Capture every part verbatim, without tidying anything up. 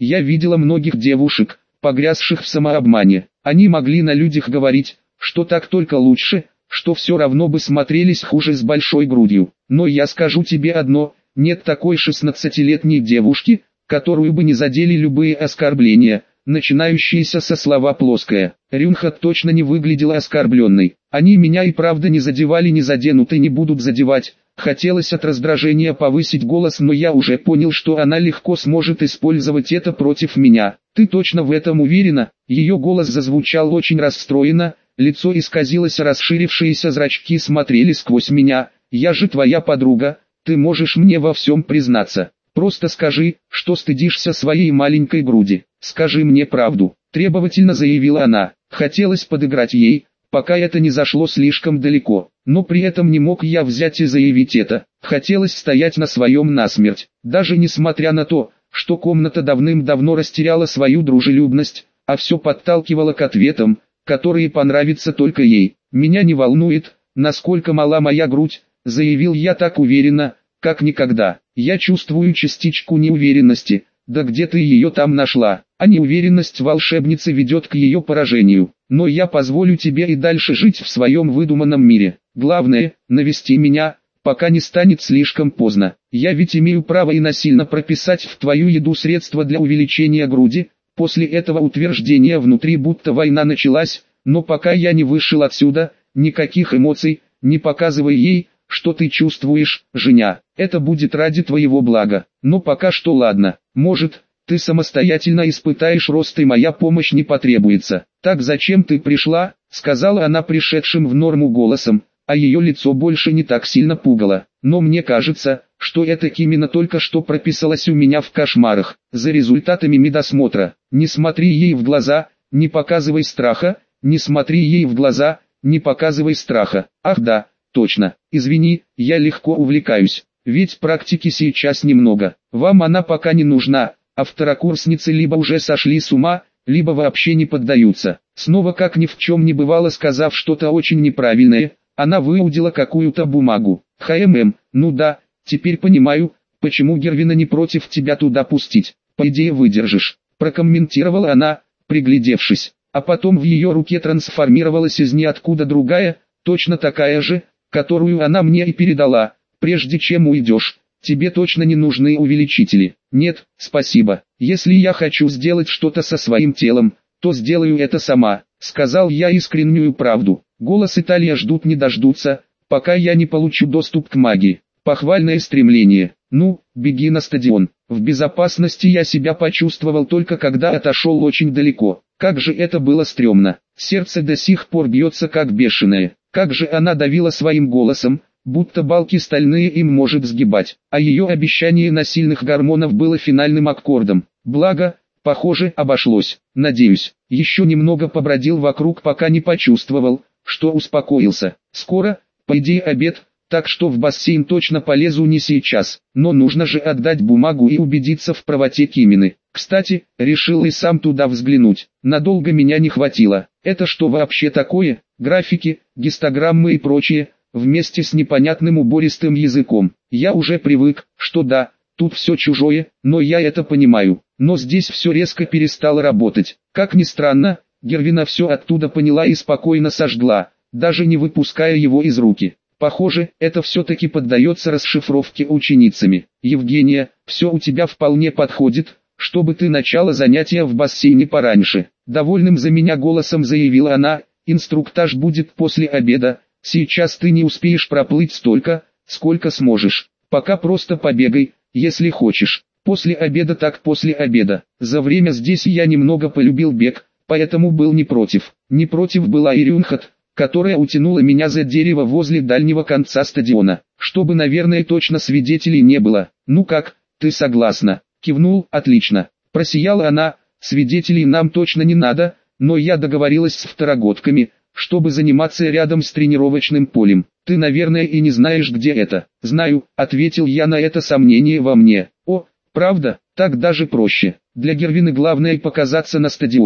Я видела многих девушек, погрязших в самообмане. Они могли на людях говорить, что так только лучше, что все равно бы смотрелись хуже с большой грудью. Но я скажу тебе одно, нет такой шестнадцатилетней девушки, которую бы не задели любые оскорбления, начинающиеся со слова «плоская». Рюнха точно не выглядела оскорбленной. Они меня и правда не задевали, не заденут и не будут задевать. Хотелось от раздражения повысить голос, но я уже понял, что она легко сможет использовать это против меня. Ты точно в этом уверена? Ее голос зазвучал очень расстроенно, лицо исказилось, расширившиеся зрачки смотрели сквозь меня. Я же твоя подруга, ты можешь мне во всем признаться. Просто скажи, что стыдишься своей маленькой груди. Скажи мне правду, требовательно заявила она. Хотелось подыграть ей, пока это не зашло слишком далеко, но при этом не мог я взять и заявить это. Хотелось стоять на своем насмерть, даже несмотря на то, что комната давным-давно растеряла свою дружелюбность, а все подталкивало к ответам, которые понравятся только ей. Меня не волнует, насколько мала моя грудь, заявил я так уверенно, как никогда. Я чувствую частичку неуверенности, да где ты ее там нашла? А неуверенность волшебницы ведет к ее поражению. Но я позволю тебе и дальше жить в своем выдуманном мире. Главное, навести меня, пока не станет слишком поздно. Я ведь имею право и насильно прописать в твою еду средства для увеличения груди. После этого утверждения внутри будто война началась, но пока я не вышел отсюда, никаких эмоций, не показывай ей, что ты чувствуешь, Женя. Это будет ради твоего блага. Но пока что ладно. Может, ты самостоятельно испытаешь рост и моя помощь не потребуется. Так зачем ты пришла, сказала она пришедшим в норму голосом, а ее лицо больше не так сильно пугало. Но мне кажется, что это именно только что прописалось у меня в кошмарах. За результатами медосмотра. Не смотри ей в глаза, не показывай страха, не смотри ей в глаза, не показывай страха. Ах да, точно, извини, я легко увлекаюсь, ведь практики сейчас немного. Вам она пока не нужна, а второкурсницы либо уже сошли с ума, либо вообще не поддаются. Снова как ни в чем не бывало, сказав что-то очень неправильное, она выудила какую-то бумагу. ХММ, ну да, теперь понимаю, почему Гервина не против тебя туда пустить. По идее выдержишь, прокомментировала она, приглядевшись. А потом в ее руке трансформировалась из ниоткуда другая, точно такая же, которую она мне и передала. Прежде чем уйдешь, тебе точно не нужны увеличители. Нет, спасибо. Если я хочу сделать что-то со своим телом, то сделаю это сама, сказал я искреннюю правду. Голос и Талия ждут не дождутся, пока я не получу доступ к магии. Похвальное стремление. Ну, беги на стадион. В безопасности я себя почувствовал только когда отошел очень далеко. Как же это было стрёмно. Сердце до сих пор бьется как бешеное. Как же она давила своим голосом, будто балки стальные им может сгибать. А ее обещание насильных гормонов было финальным аккордом. Благо, похоже, обошлось. Надеюсь, еще немного побродил вокруг, пока не почувствовал, что успокоился. Скоро, по идее, обед, так что в бассейн точно полезу не сейчас. Но нужно же отдать бумагу и убедиться в правоте Кимины. Кстати, решил и сам туда взглянуть. Надолго меня не хватило. Это что вообще такое? Графики, гистограммы и прочее, вместе с непонятным убористым языком. Я уже привык, что да, тут все чужое, но я это понимаю. Но здесь все резко перестало работать. Как ни странно, Гервина все оттуда поняла и спокойно сожгла, даже не выпуская его из руки. Похоже, это все-таки поддается расшифровке ученицами. Евгения, все у тебя вполне подходит, чтобы ты начала занятия в бассейне пораньше. Довольным за меня голосом заявила она, инструктаж будет после обеда, сейчас ты не успеешь проплыть столько, сколько сможешь. Пока просто побегай, если хочешь. После обеда так после обеда. За время здесь я немного полюбил бег, поэтому был не против. Не против была и Рюнхат, которая утянула меня за дерево возле дальнего конца стадиона, чтобы, наверное, точно свидетелей не было. Ну как, ты согласна? Кивнул, отлично. Просияла она, свидетелей нам точно не надо, но я договорилась с второгодками, чтобы заниматься рядом с тренировочным полем. Ты, наверное, и не знаешь, где это. Знаю, ответил я на это сомнение во мне. О, правда, так даже проще. Для Гервины главное показаться на стадионе,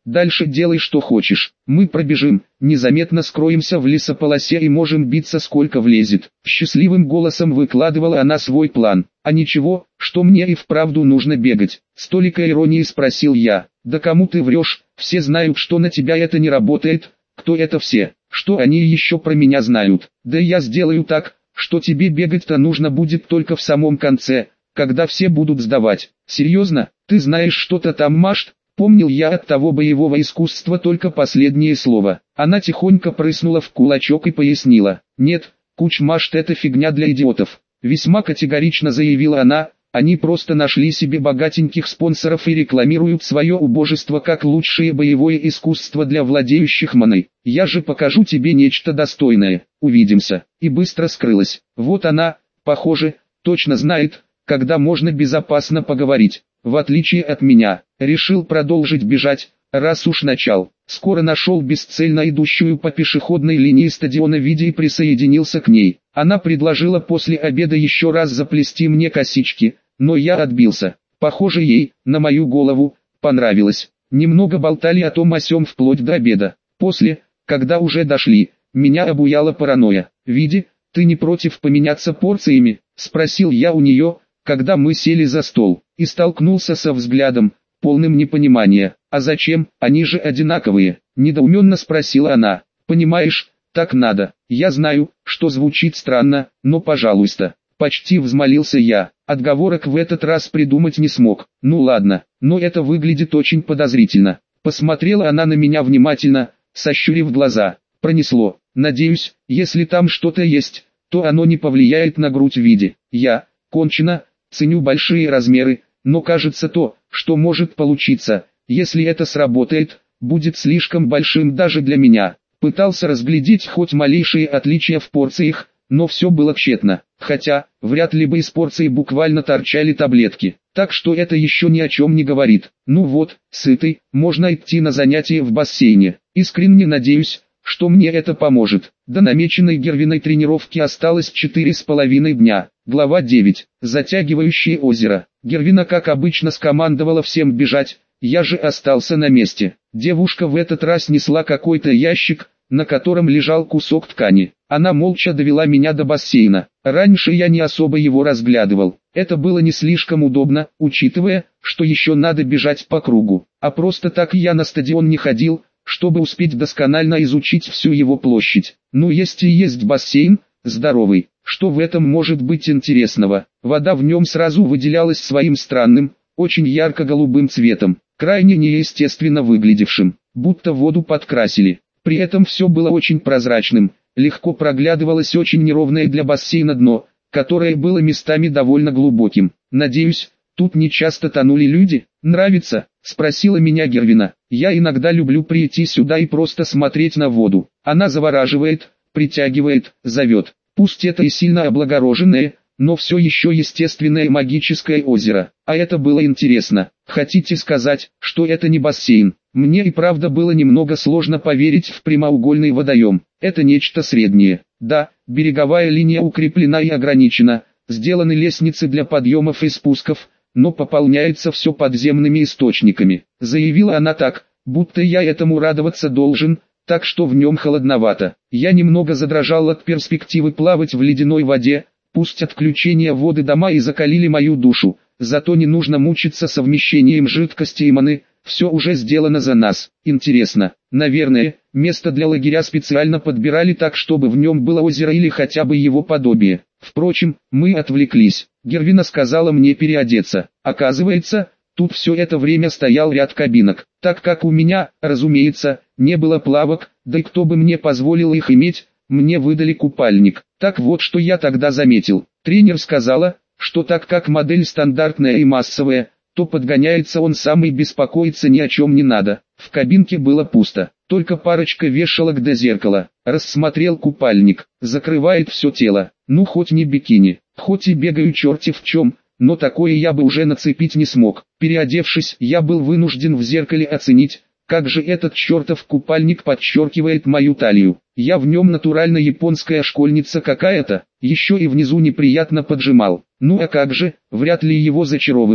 Дальше делай что хочешь. Мы пробежим, незаметно скроемся в лесополосе и можем биться сколько влезет. Счастливым голосом выкладывала она свой план. А ничего, что мне и вправду нужно бегать. С толикой иронии спросил я. Да кому ты врешь, все знают, что на тебя это не работает. Кто это все? Что они еще про меня знают? Да я сделаю так, что тебе бегать-то нужно будет только в самом конце, когда все будут сдавать. Серьезно, ты знаешь что-то там, Машт? Помнил я от того боевого искусства только последнее слово. Она тихонько прыснула в кулачок и пояснила. Нет, кучмашт это фигня для идиотов. Весьма категорично заявила она. Они просто нашли себе богатеньких спонсоров и рекламируют свое убожество как лучшее боевое искусство для владеющих маной. Я же покажу тебе нечто достойное. Увидимся. И быстро скрылась. Вот она, похоже, точно знает, когда можно безопасно поговорить. В отличие от меня, решил продолжить бежать, раз уж начал. Скоро нашел бесцельно идущую по пешеходной линии стадиона Види и присоединился к ней. Она предложила после обеда еще раз заплести мне косички, но я отбился. Похоже, ей, на мою голову, понравилось. Немного болтали о том о сём вплоть до обеда. После, когда уже дошли, меня обуяла паранойя. «Види, ты не против поменяться порциями?» – спросил я у нее, когда мы сели за стол, и столкнулся со взглядом, полным непонимания. «А зачем, они же одинаковые?» – недоуменно спросила она. «Понимаешь, так надо. Я знаю, что звучит странно, но пожалуйста». Почти взмолился я. Отговорок в этот раз придумать не смог. Ну ладно, но это выглядит очень подозрительно. Посмотрела она на меня внимательно, сощурив глаза. Пронесло. Надеюсь, если там что-то есть, то оно не повлияет на грудь Види. Я, кончено, ценю большие размеры, но кажется то, что может получиться, если это сработает, будет слишком большим даже для меня. Пытался разглядеть хоть малейшие отличия в порциях, но все было тщетно, хотя, вряд ли бы из порции буквально торчали таблетки, так что это еще ни о чем не говорит. Ну вот, сытый, можно идти на занятия в бассейне. Искренне надеюсь, что мне это поможет. До намеченной Гервиной тренировки осталось четыре с половиной дня. Глава девять. Затягивающее озеро. Гервина как обычно скомандовала всем бежать, я же остался на месте. Девушка в этот раз несла какой-то ящик, на котором лежал кусок ткани. Она молча довела меня до бассейна. Раньше я не особо его разглядывал. Это было не слишком удобно, учитывая, что еще надо бежать по кругу. А просто так я на стадион не ходил, чтобы успеть досконально изучить всю его площадь. Ну есть и есть бассейн, здоровый. Что в этом может быть интересного? Вода в нем сразу выделялась своим странным, очень ярко-голубым цветом, крайне неестественно выглядевшим, будто воду подкрасили. При этом все было очень прозрачным, легко проглядывалось очень неровное для бассейна дно, которое было местами довольно глубоким. Надеюсь, тут не часто тонули люди? Нравится? Спросила меня Гервина. Я иногда люблю прийти сюда и просто смотреть на воду. Она завораживает, притягивает, зовет. Пусть это и сильно облагороженное, но все еще естественное магическое озеро. А это было интересно. Хотите сказать, что это не бассейн? Мне и правда было немного сложно поверить в прямоугольный водоем. Это нечто среднее. Да, береговая линия укреплена и ограничена, сделаны лестницы для подъемов и спусков, но пополняется все подземными источниками. Заявила она так, будто я этому радоваться должен, так что в нем холодновато. Я немного задрожал от перспективы плавать в ледяной воде, пусть отключение воды дома и закалили мою душу, зато не нужно мучиться совмещением жидкости и маны, все уже сделано за нас. Интересно, наверное, место для лагеря специально подбирали так, чтобы в нем было озеро или хотя бы его подобие. Впрочем, мы отвлеклись. Гервина сказала мне переодеться. Оказывается, тут все это время стоял ряд кабинок, так как у меня, разумеется, не было плавок, да и кто бы мне позволил их иметь, мне выдали купальник. Так вот что я тогда заметил. Тренер сказала, что так как модель стандартная и массовая, то подгоняется он сам и беспокоиться ни о чем не надо. В кабинке было пусто, только парочка вешалок до зеркала. Рассмотрел купальник, закрывает все тело, ну хоть не бикини, хоть и бегаю черти в чем, но такое я бы уже нацепить не смог. Переодевшись, я был вынужден в зеркале оценить, как же этот чертов купальник подчеркивает мою талию. Я в нем натурально японская школьница какая-то, еще и внизу неприятно поджимал. Ну а как же, вряд ли его зачаровывали,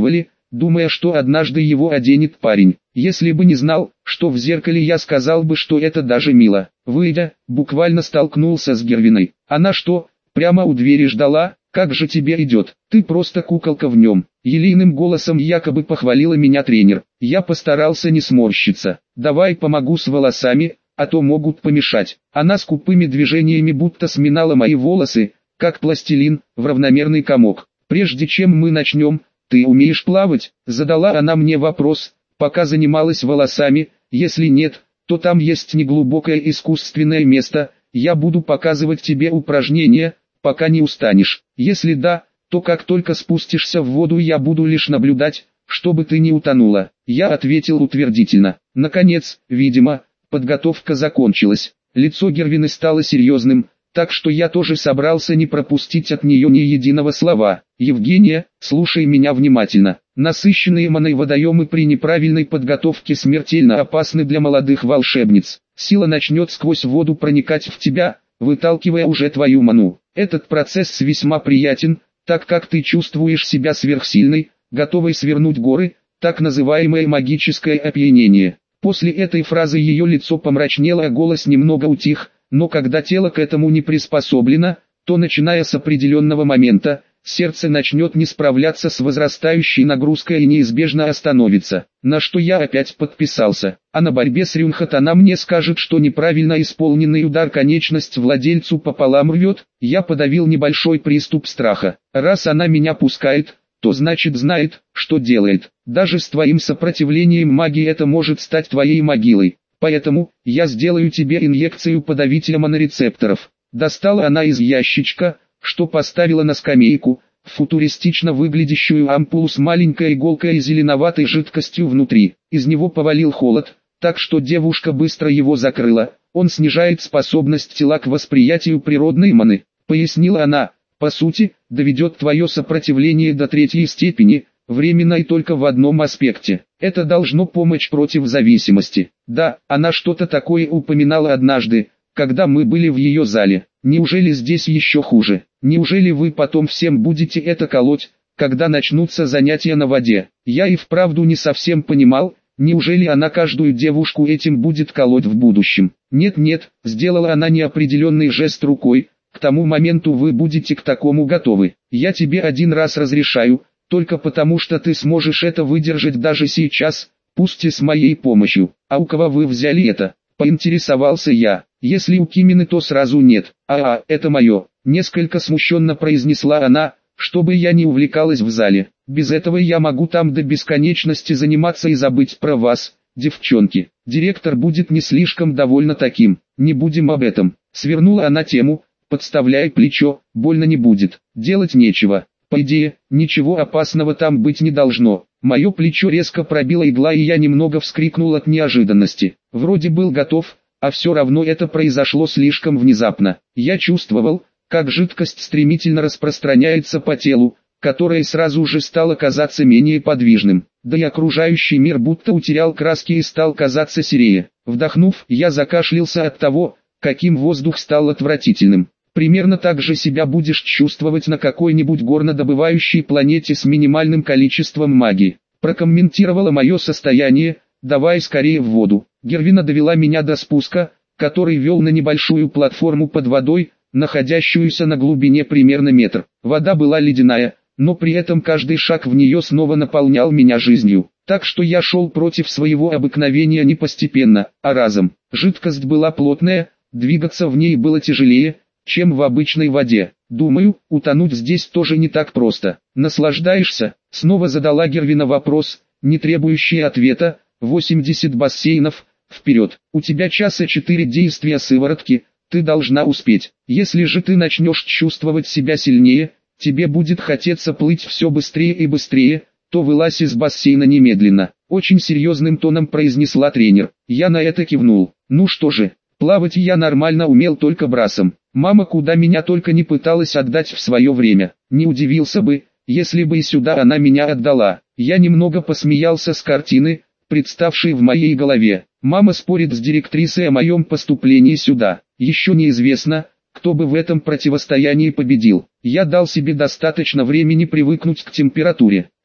думая, что однажды его оденет парень. Если бы не знал, что в зеркале, я сказал бы, что это даже мило. Выйдя, буквально столкнулся с Гервиной. Она что, прямо у двери ждала? Как же тебе идет? Ты просто куколка в нем. Елейным голосом якобы похвалила меня тренер. Я постарался не сморщиться. Давай помогу с волосами, а то могут помешать. Она скупыми движениями будто сминала мои волосы, как пластилин, в равномерный комок. Прежде чем мы начнем, ты умеешь плавать? Задала она мне вопрос, пока занималась волосами. Если нет, то там есть неглубокое искусственное место. Я буду показывать тебе упражнения, пока не устанешь. Если да, то как только спустишься в воду, я буду лишь наблюдать, чтобы ты не утонула. Я ответил утвердительно. Наконец, видимо, подготовка закончилась. Лицо Гервины стало серьезным, так что я тоже собрался не пропустить от нее ни единого слова. Евгения, слушай меня внимательно. Насыщенные маной водоемы при неправильной подготовке смертельно опасны для молодых волшебниц. Сила начнет сквозь воду проникать в тебя, выталкивая уже твою ману. Этот процесс весьма приятен, так как ты чувствуешь себя сверхсильной, готовой свернуть горы, так называемое магическое опьянение. После этой фразы ее лицо помрачнело, а голос немного утих, но когда тело к этому не приспособлено, то начиная с определенного момента, сердце начнет не справляться с возрастающей нагрузкой и неизбежно остановится. На что я опять подписался. А на борьбе с Рюнхат она мне скажет, что неправильно исполненный удар конечность владельцу пополам рвет. Я подавил небольшой приступ страха. Раз она меня пускает, то значит знает, что делает. Даже с твоим сопротивлением магии это может стать твоей могилой. Поэтому, я сделаю тебе инъекцию подавителя монорецепторов. Достала она из ящичка, что поставила на скамейку, футуристично выглядящую ампулу с маленькой иголкой и зеленоватой жидкостью внутри. Из него повалил холод, так что девушка быстро его закрыла. Он снижает способность тела к восприятию природной маны, пояснила она. По сути, доведет твое сопротивление до третьей степени, временно и только в одном аспекте. Это должно помочь против зависимости. Да, она что-то такое упоминала однажды, когда мы были в ее зале. Неужели здесь еще хуже? Неужели вы потом всем будете это колоть, когда начнутся занятия на воде? Я и вправду не совсем понимал, неужели она каждую девушку этим будет колоть в будущем? Нет-нет, сделала она неопределенный жест рукой. К тому моменту вы будете к такому готовы. Я тебе один раз разрешаю, только потому что ты сможешь это выдержать даже сейчас, пусть и с моей помощью. А у кого вы взяли это? Поинтересовался я. Если у Кимины, то сразу нет. А, это мое. Несколько смущенно произнесла она, чтобы я не увлекалась в зале. Без этого я могу там до бесконечности заниматься и забыть про вас, девчонки. Директор будет не слишком довольна таким. Не будем об этом. Свернула она тему. Подставляй плечо, больно не будет, делать нечего. По идее, ничего опасного там быть не должно. Мое плечо резко пробила игла, и я немного вскрикнул от неожиданности. Вроде был готов, а все равно это произошло слишком внезапно. Я чувствовал, как жидкость стремительно распространяется по телу, которое сразу же стало казаться менее подвижным. Да и окружающий мир будто утерял краски и стал казаться серее. Вдохнув, я закашлялся от того, каким воздух стал отвратительным. Примерно так же себя будешь чувствовать на какой-нибудь горнодобывающей планете с минимальным количеством магии. Прокомментировала мое состояние, давай скорее в воду. Гервина довела меня до спуска, который вел на небольшую платформу под водой, находящуюся на глубине примерно метр. Вода была ледяная, но при этом каждый шаг в нее снова наполнял меня жизнью. Так что я шел против своего обыкновения не постепенно, а разом. Жидкость была плотная, двигаться в ней было тяжелее, чем в обычной воде. Думаю, утонуть здесь тоже не так просто. Наслаждаешься? Снова задала Гервина вопрос, не требующий ответа. восемьдесят бассейнов, вперед. У тебя часа четыре действия сыворотки, ты должна успеть. Если же ты начнешь чувствовать себя сильнее, тебе будет хотеться плыть все быстрее и быстрее, то вылазь из бассейна немедленно. Очень серьезным тоном произнесла тренер. Я на это кивнул. Ну что же, плавать я нормально умел только брасом. Мама куда меня только не пыталась отдать в свое время. Не удивился бы, если бы и сюда она меня отдала. Я немного посмеялся с картины, представшей в моей голове. Мама спорит с директрисой о моем поступлении сюда. Еще неизвестно, кто бы в этом противостоянии победил. Я дал себе достаточно времени привыкнуть к температуре.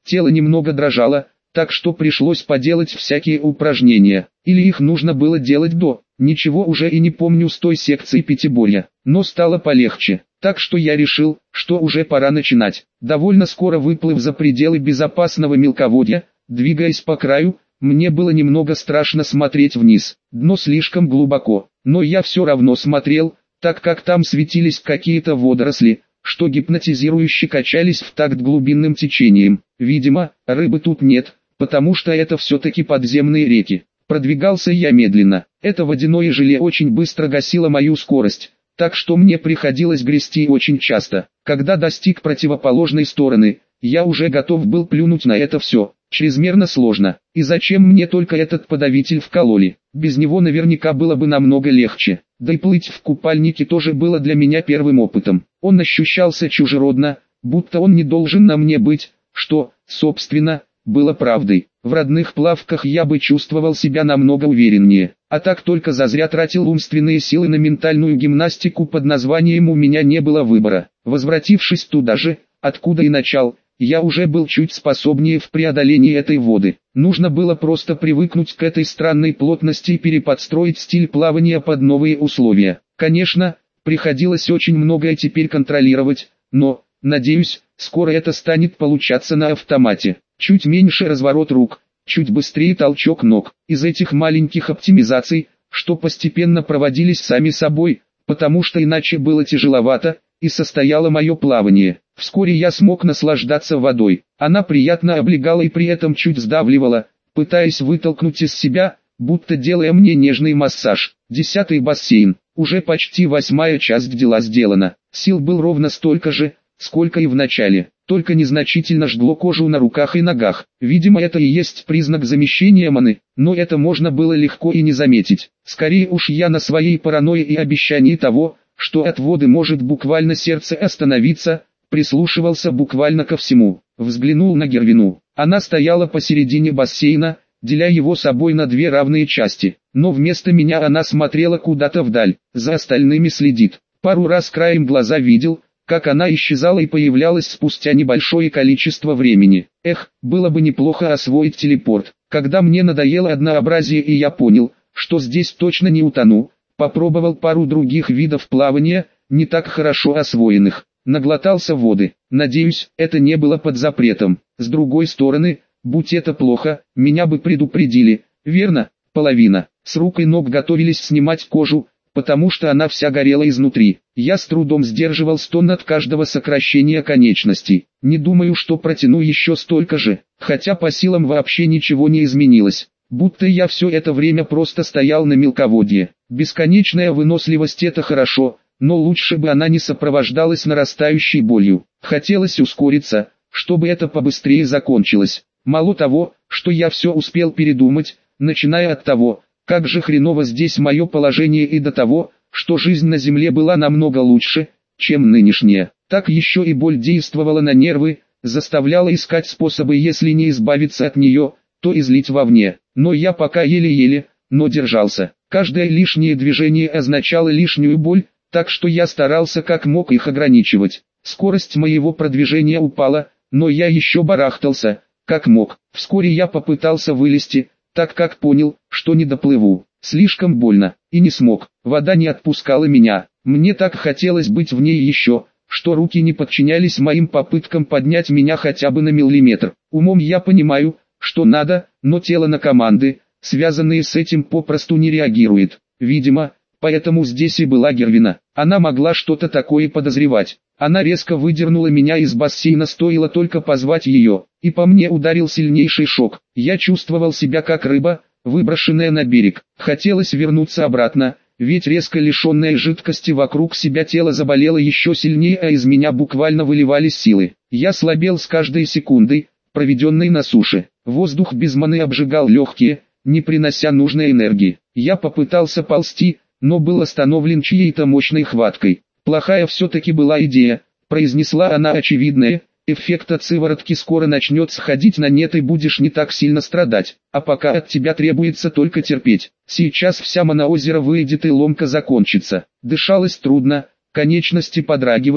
тело немного дрожало, так что пришлось поделать всякие упражнения, или их нужно было делать до, ничего уже и не помню с той секции пятиборья, но стало полегче, так что я решил, что уже пора начинать. Довольно скоро выплыв за пределы безопасного мелководья, двигаясь по краю, мне было немного страшно смотреть вниз, дно слишком глубоко, но я все равно смотрел, так как там светились какие-то водоросли, что гипнотизирующе качались в такт глубинным течением. Видимо, рыбы тут нет, потому что это все-таки подземные реки. Продвигался я медленно, это водяное желе очень быстро гасило мою скорость, так что мне приходилось грести очень часто. Когда достиг противоположной стороны, я уже готов был плюнуть на это все. Чрезмерно сложно, и зачем мне только этот подавитель вкололи? Без него наверняка было бы намного легче, да и плыть в купальнике тоже было для меня первым опытом. Он ощущался чужеродно, будто он не должен на мне быть, что, собственно, было правдой. В родных плавках я бы чувствовал себя намного увереннее, а так только зазря тратил умственные силы на ментальную гимнастику под названием «У меня не было выбора». Возвратившись туда же, откуда и начал, я уже был чуть способнее в преодолении этой воды. Нужно было просто привыкнуть к этой странной плотности и переподстроить стиль плавания под новые условия. Конечно, приходилось очень многое теперь контролировать, но, надеюсь, скоро это станет получаться на автомате. Чуть меньше разворот рук, чуть быстрее толчок ног. Из этих маленьких оптимизаций, что постепенно проводились сами собой, потому что иначе было тяжеловато, и состояло мое плавание. Вскоре я смог наслаждаться водой. Она приятно облегала и при этом чуть сдавливала, пытаясь вытолкнуть из себя, будто делая мне нежный массаж. Десятый бассейн. Уже почти восьмая часть дела сделана. Сил был ровно столько же, сколько и в начале. Только незначительно жгло кожу на руках и ногах. Видимо, это и есть признак замещения маны, но это можно было легко и не заметить. Скорее уж я на своей паранойи и обещании того, что от воды может буквально сердце остановиться, прислушивался буквально ко всему. Взглянул на Гервину. Она стояла посередине бассейна, деля его собой на две равные части, но вместо меня она смотрела куда-то вдаль, за остальными следит. Пару раз краем глаза видел, как она исчезала и появлялась спустя небольшое количество времени. Эх, было бы неплохо освоить телепорт. Когда мне надоело однообразие и я понял, что здесь точно не утону, попробовал пару других видов плавания, не так хорошо освоенных. Наглотался воды. Надеюсь, это не было под запретом. С другой стороны, будь это плохо, меня бы предупредили. Верно, половина. С рук и ног готовились снимать кожу, потому что она вся горела изнутри. Я с трудом сдерживал стон от каждого сокращения конечностей. Не думаю, что протяну еще столько же, хотя по силам вообще ничего не изменилось. Будто я все это время просто стоял на мелководье. Бесконечная выносливость — это хорошо, но лучше бы она не сопровождалась нарастающей болью. Хотелось ускориться, чтобы это побыстрее закончилось. Мало того, что я все успел передумать, начиная от того, как же хреново здесь мое положение, и до того, что жизнь на земле была намного лучше, чем нынешняя. Так еще и боль действовала на нервы, заставляла искать способы, если не избавиться от нее, то излить вовне. Но я пока еле-еле, но держался. Каждое лишнее движение означало лишнюю боль, так что я старался как мог их ограничивать. Скорость моего продвижения упала, но я еще барахтался, как мог. Вскоре я попытался вылезти, так как понял, что не доплыву. Слишком больно, и не смог. Вода не отпускала меня. Мне так хотелось быть в ней еще, что руки не подчинялись моим попыткам поднять меня хотя бы на миллиметр. Умом я понимаю, что надо, но тело на команды, связанные с этим, попросту не реагирует. Видимо, поэтому здесь и была Гервина. Она могла что-то такое подозревать. Она резко выдернула меня из бассейна, стоило только позвать ее, и по мне ударил сильнейший шок. Я чувствовал себя как рыба, выброшенная на берег. Хотелось вернуться обратно, ведь резко лишенное жидкости вокруг себя тело заболело еще сильнее, а из меня буквально выливались силы. Я слабел с каждой секундой, проведенной на суше. Воздух без маны обжигал легкие, не принося нужной энергии. Я попытался ползти, но был остановлен чьей-то мощной хваткой. «Плохая все-таки была идея», — произнесла она очевидное, «эффект от сыворотки скоро начнет сходить на нет и будешь не так сильно страдать, а пока от тебя требуется только терпеть. Сейчас вся мана озера выйдет и ломка закончится». Дышалось трудно, конечности подрагивали,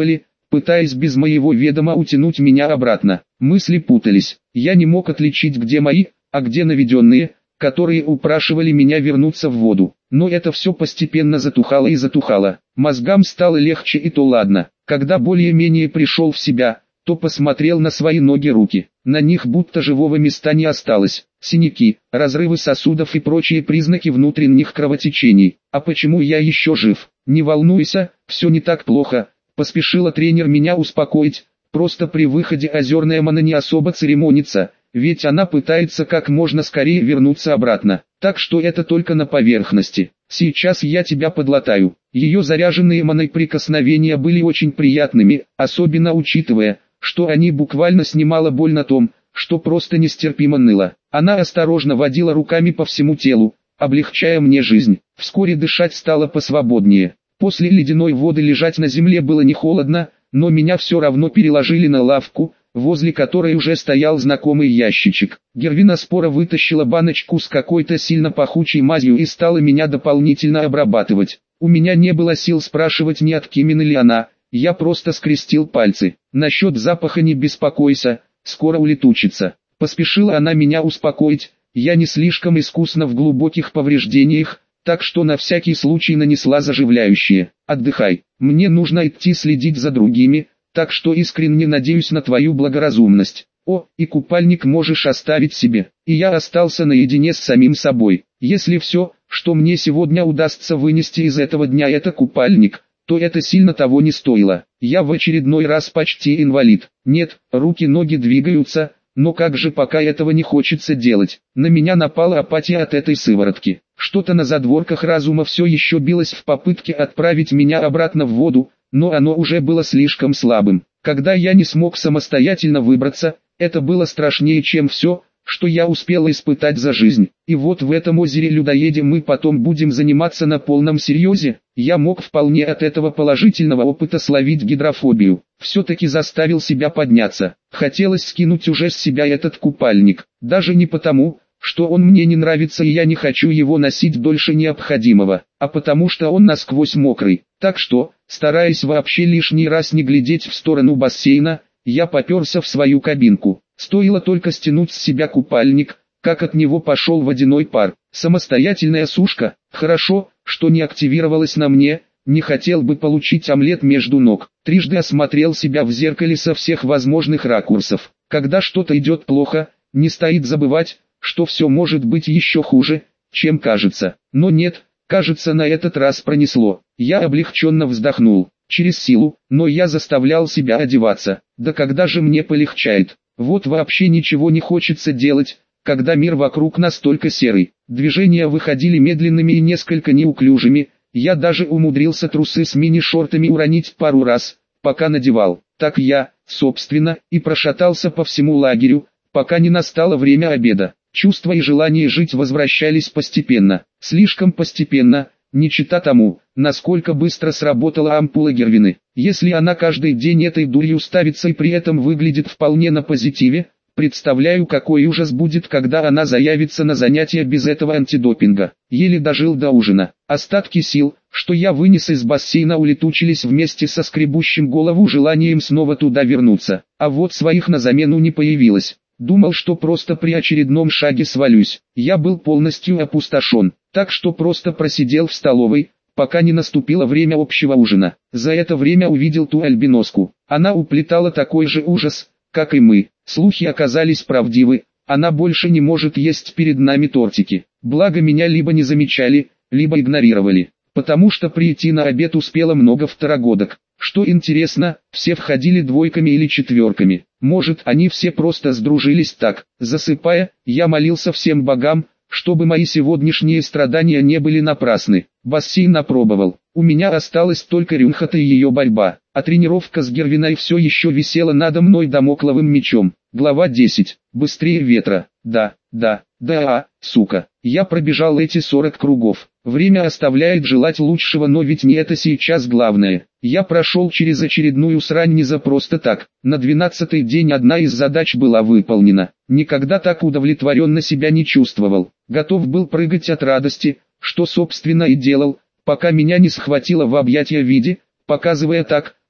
пытаясь без моего ведома утянуть меня обратно. Мысли путались. Я не мог отличить, где мои, а где наведенные, которые упрашивали меня вернуться в воду. Но это все постепенно затухало и затухало. Мозгам стало легче, и то ладно. Когда более-менее пришел в себя, то посмотрел на свои ноги-руки. На них будто живого места не осталось. Синяки, разрывы сосудов и прочие признаки внутренних кровотечений. А почему я еще жив? Не волнуйся, все не так плохо. Поспешила тренер меня успокоить. Просто при выходе озерная Мана не особо церемонится, ведь она пытается как можно скорее вернуться обратно. Так что это только на поверхности. Сейчас я тебя подлатаю. Ее заряженные маной прикосновения были очень приятными, особенно учитывая, что они буквально снимала боль на том, что просто нестерпимо ныло. Она осторожно водила руками по всему телу, облегчая мне жизнь. Вскоре дышать стало посвободнее. После ледяной воды лежать на земле было не холодно, но меня все равно переложили на лавку, возле которой уже стоял знакомый ящичек. Гервина спора вытащила баночку с какой-то сильно пахучей мазью и стала меня дополнительно обрабатывать. У меня не было сил спрашивать, не от Кимины ли она, я просто скрестил пальцы. Насчет запаха не беспокойся, скоро улетучится. Поспешила она меня успокоить, я не слишком искусна в глубоких повреждениях, так что на всякий случай нанесла заживляющее. Отдыхай, мне нужно идти следить за другими, так что искренне надеюсь на твою благоразумность. О, и купальник можешь оставить себе. И я остался наедине с самим собой. Если все, что мне сегодня удастся вынести из этого дня, это купальник, то это сильно того не стоило. Я в очередной раз почти инвалид. Нет, руки-ноги двигаются, но как же пока этого не хочется делать. На меня напала апатия от этой сыворотки. Что-то на задворках разума все еще билось в попытке отправить меня обратно в воду, но оно уже было слишком слабым. Когда я не смог самостоятельно выбраться, это было страшнее, чем все, что я успел испытать за жизнь. И вот в этом озере-людоеде мы потом будем заниматься на полном серьезе. Я мог вполне от этого положительного опыта словить гидрофобию. Все-таки заставил себя подняться. Хотелось скинуть уже с себя этот купальник. Даже не потому, что он мне не нравится и я не хочу его носить дольше необходимого, а потому что он насквозь мокрый. Так что, стараясь вообще лишний раз не глядеть в сторону бассейна, я поперся в свою кабинку. Стоило только стянуть с себя купальник, как от него пошел водяной пар. Самостоятельная сушка, хорошо, что не активировалась на мне, не хотел бы получить омлет между ног. Трижды осмотрел себя в зеркале со всех возможных ракурсов. Когда что-то идет плохо, не стоит забывать, что все может быть еще хуже, чем кажется. Но нет, кажется, на этот раз пронесло. Я облегченно вздохнул. Через силу, но я заставлял себя одеваться. Да когда же мне полегчает? Вот вообще ничего не хочется делать, когда мир вокруг настолько серый. Движения выходили медленными и несколько неуклюжими. Я даже умудрился трусы с мини-шортами уронить пару раз, пока надевал. Так я, собственно, и прошатался по всему лагерю, пока не настало время обеда. Чувства и желание жить возвращались постепенно, слишком постепенно, не чета тому, насколько быстро сработала ампула Гервины. Если она каждый день этой дурью ставится и при этом выглядит вполне на позитиве, представляю, какой ужас будет, когда она заявится на занятия без этого антидопинга. Еле дожил до ужина. Остатки сил, что я вынес из бассейна, улетучились вместе со скребущим голову желанием снова туда вернуться. А вот своих на замену не появилось. Думал, что просто при очередном шаге свалюсь. Я был полностью опустошен, так что просто просидел в столовой, пока не наступило время общего ужина. За это время увидел ту альбиноску. Она уплетала такой же ужас, как и мы. Слухи оказались правдивы, она больше не может есть перед нами тортики. Благо меня либо не замечали, либо игнорировали, потому что прийти на обед успело много второгодок. Что интересно, все входили двойками или четверками. Может, они все просто сдружились так. Засыпая, я молился всем богам, чтобы мои сегодняшние страдания не были напрасны. Бассейн опробовал. У меня осталась только Рюнхата и ее борьба, а тренировка с Гервиной все еще висела надо мной дамокловым мечом. Глава десять. Быстрее ветра. Да, да, да, а, сука. Я пробежал эти сорок кругов. Время оставляет желать лучшего, но ведь не это сейчас главное. Я прошел через очередную срань не за просто так. На двенадцатый день одна из задач была выполнена. Никогда так удовлетворенно себя не чувствовал. Готов был прыгать от радости, что собственно и делал, пока меня не схватило в объятия Види, показывая так,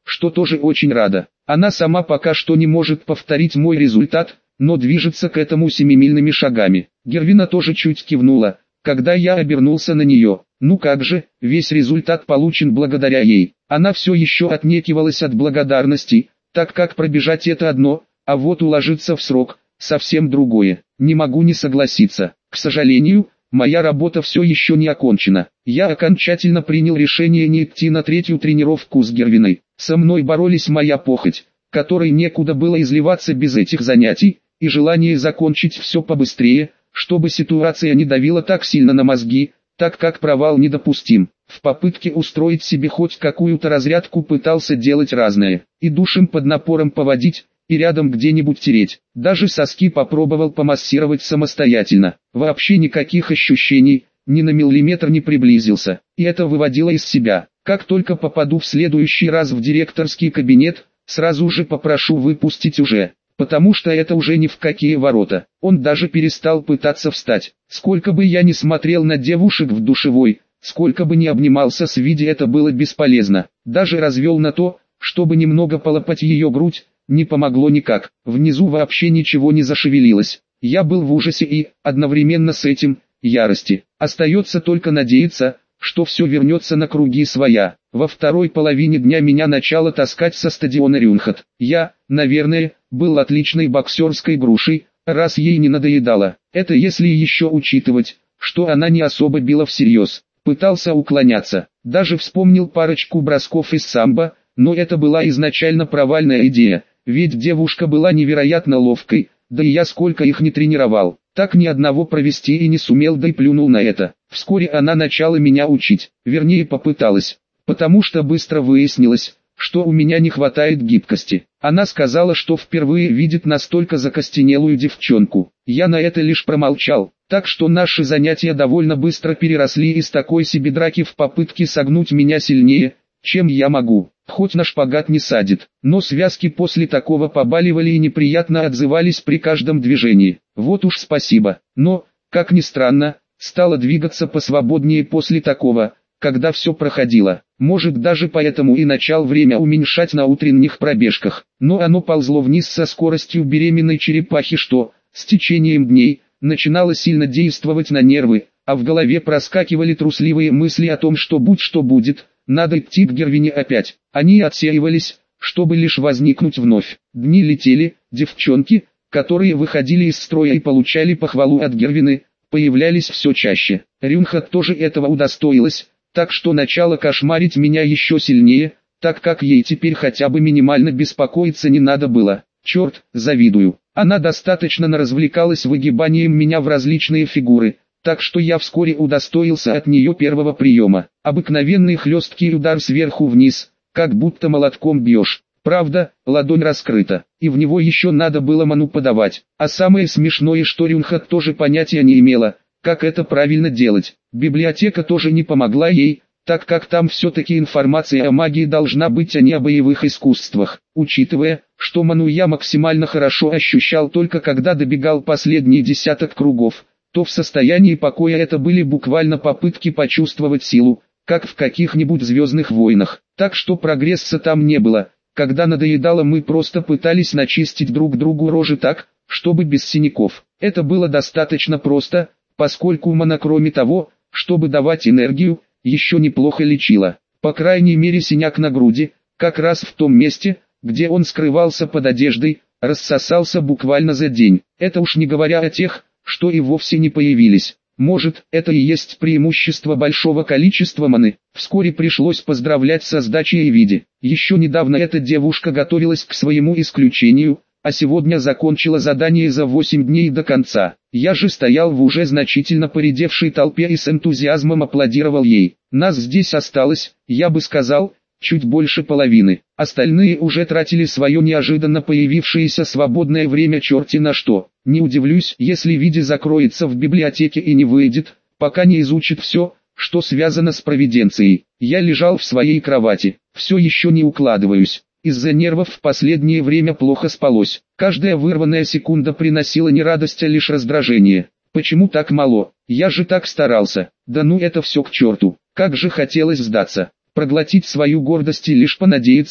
что тоже очень рада. Она сама пока что не может повторить мой результат, но движется к этому семимильными шагами. Гервина тоже чуть кивнула, когда я обернулся на нее. Ну как же, весь результат получен благодаря ей. Она все еще отнекивалась от благодарности, так как пробежать это одно, а вот уложиться в срок – совсем другое. Не могу не согласиться. К сожалению, моя работа все еще не окончена. Я окончательно принял решение не идти на третью тренировку с Гервиной. Со мной боролись моя похоть, которой некуда было изливаться без этих занятий, и желание закончить все побыстрее, чтобы ситуация не давила так сильно на мозги, так как провал недопустим. В попытке устроить себе хоть какую-то разрядку пытался делать разное, и душем под напором поводить, и рядом где-нибудь тереть. Даже соски попробовал помассировать самостоятельно. Вообще никаких ощущений, ни на миллиметр не приблизился, и это выводило из себя. Как только попаду в следующий раз в директорский кабинет, сразу же попрошу выпустить уже, потому что это уже ни в какие ворота. Он даже перестал пытаться встать. Сколько бы я ни смотрел на девушек в душевой, сколько бы ни обнимался с Види, это было бесполезно. Даже развел на то, чтобы немного полопать ее грудь, не помогло никак. Внизу вообще ничего не зашевелилось. Я был в ужасе и, одновременно с этим, ярости. Остается только надеяться, что все вернется на круги своя. Во второй половине дня меня начало таскать со стадиона Рюнхат. Я, наверное, был отличной боксерской грушей, раз ей не надоедало. Это если еще учитывать, что она не особо била всерьез. Пытался уклоняться. Даже вспомнил парочку бросков из самбо, но это была изначально провальная идея, ведь девушка была невероятно ловкой, да и я сколько их не тренировал, так ни одного провести и не сумел, да и плюнул на это. Вскоре она начала меня учить, вернее попыталась, потому что быстро выяснилось, что у меня не хватает гибкости. Она сказала, что впервые видит настолько закостенелую девчонку. Я на это лишь промолчал, так что наши занятия довольно быстро переросли из такой себе драки в попытке согнуть меня сильнее, чем я могу. Хоть на шпагат не садит, но связки после такого побаливали и неприятно отзывались при каждом движении. Вот уж спасибо. Но, как ни странно, стало двигаться посвободнее после такого, когда все проходило. Может, даже поэтому и начал время уменьшать на утренних пробежках. Но оно ползло вниз со скоростью беременной черепахи, что, с течением дней, начинало сильно действовать на нервы, а в голове проскакивали трусливые мысли о том, что будь что будет, надо идти к Гервине опять. Они отсеивались, чтобы лишь возникнуть вновь. Дни летели, девчонки, которые выходили из строя и получали похвалу от Гервины, появлялись все чаще. Рюнхат тоже этого удостоилась, так что начала кошмарить меня еще сильнее, так как ей теперь хотя бы минимально беспокоиться не надо было. Черт, завидую. Она достаточно наразвлекалась выгибанием меня в различные фигуры, так что я вскоре удостоился от нее первого приема. Обыкновенный хлесткий удар сверху вниз, как будто молотком бьешь. Правда, ладонь раскрыта, и в него еще надо было ману подавать. А самое смешное, что Рюнхат тоже понятия не имела, как это правильно делать. Библиотека тоже не помогла ей, так как там все-таки информация о магии должна быть, а не о боевых искусствах. Учитывая, что ману я максимально хорошо ощущал только когда добегал последний десяток кругов, то в состоянии покоя это были буквально попытки почувствовать силу, как в каких-нибудь «Звездных войнах». Так что прогресса там не было. Когда надоедало, мы просто пытались начистить друг другу рожи так, чтобы без синяков. Это было достаточно просто, поскольку мана, кроме того, чтобы давать энергию, еще неплохо лечила. По крайней мере, синяк на груди, как раз в том месте, где он скрывался под одеждой, рассосался буквально за день. Это уж не говоря о тех, что и вовсе не появились. Может, это и есть преимущество большого количества маны. Вскоре пришлось поздравлять со сдачей Види. Еще недавно эта девушка готовилась к своему исключению, а сегодня закончила задание за восемь дней до конца. Я же стоял в уже значительно поредевшей толпе и с энтузиазмом аплодировал ей. Нас здесь осталось, я бы сказал, чуть больше половины. Остальные уже тратили свое неожиданно появившееся свободное время черти на что. Не удивлюсь, если Види закроется в библиотеке и не выйдет, пока не изучит все, что связано с провиденцией. Я лежал в своей кровати, все еще не укладываюсь. Из-за нервов в последнее время плохо спалось. Каждая вырванная секунда приносила не радость, а лишь раздражение. Почему так мало? Я же так старался. Да ну это все к черту. Как же хотелось сдаться. Проглотить свою гордость и лишь понадеяться,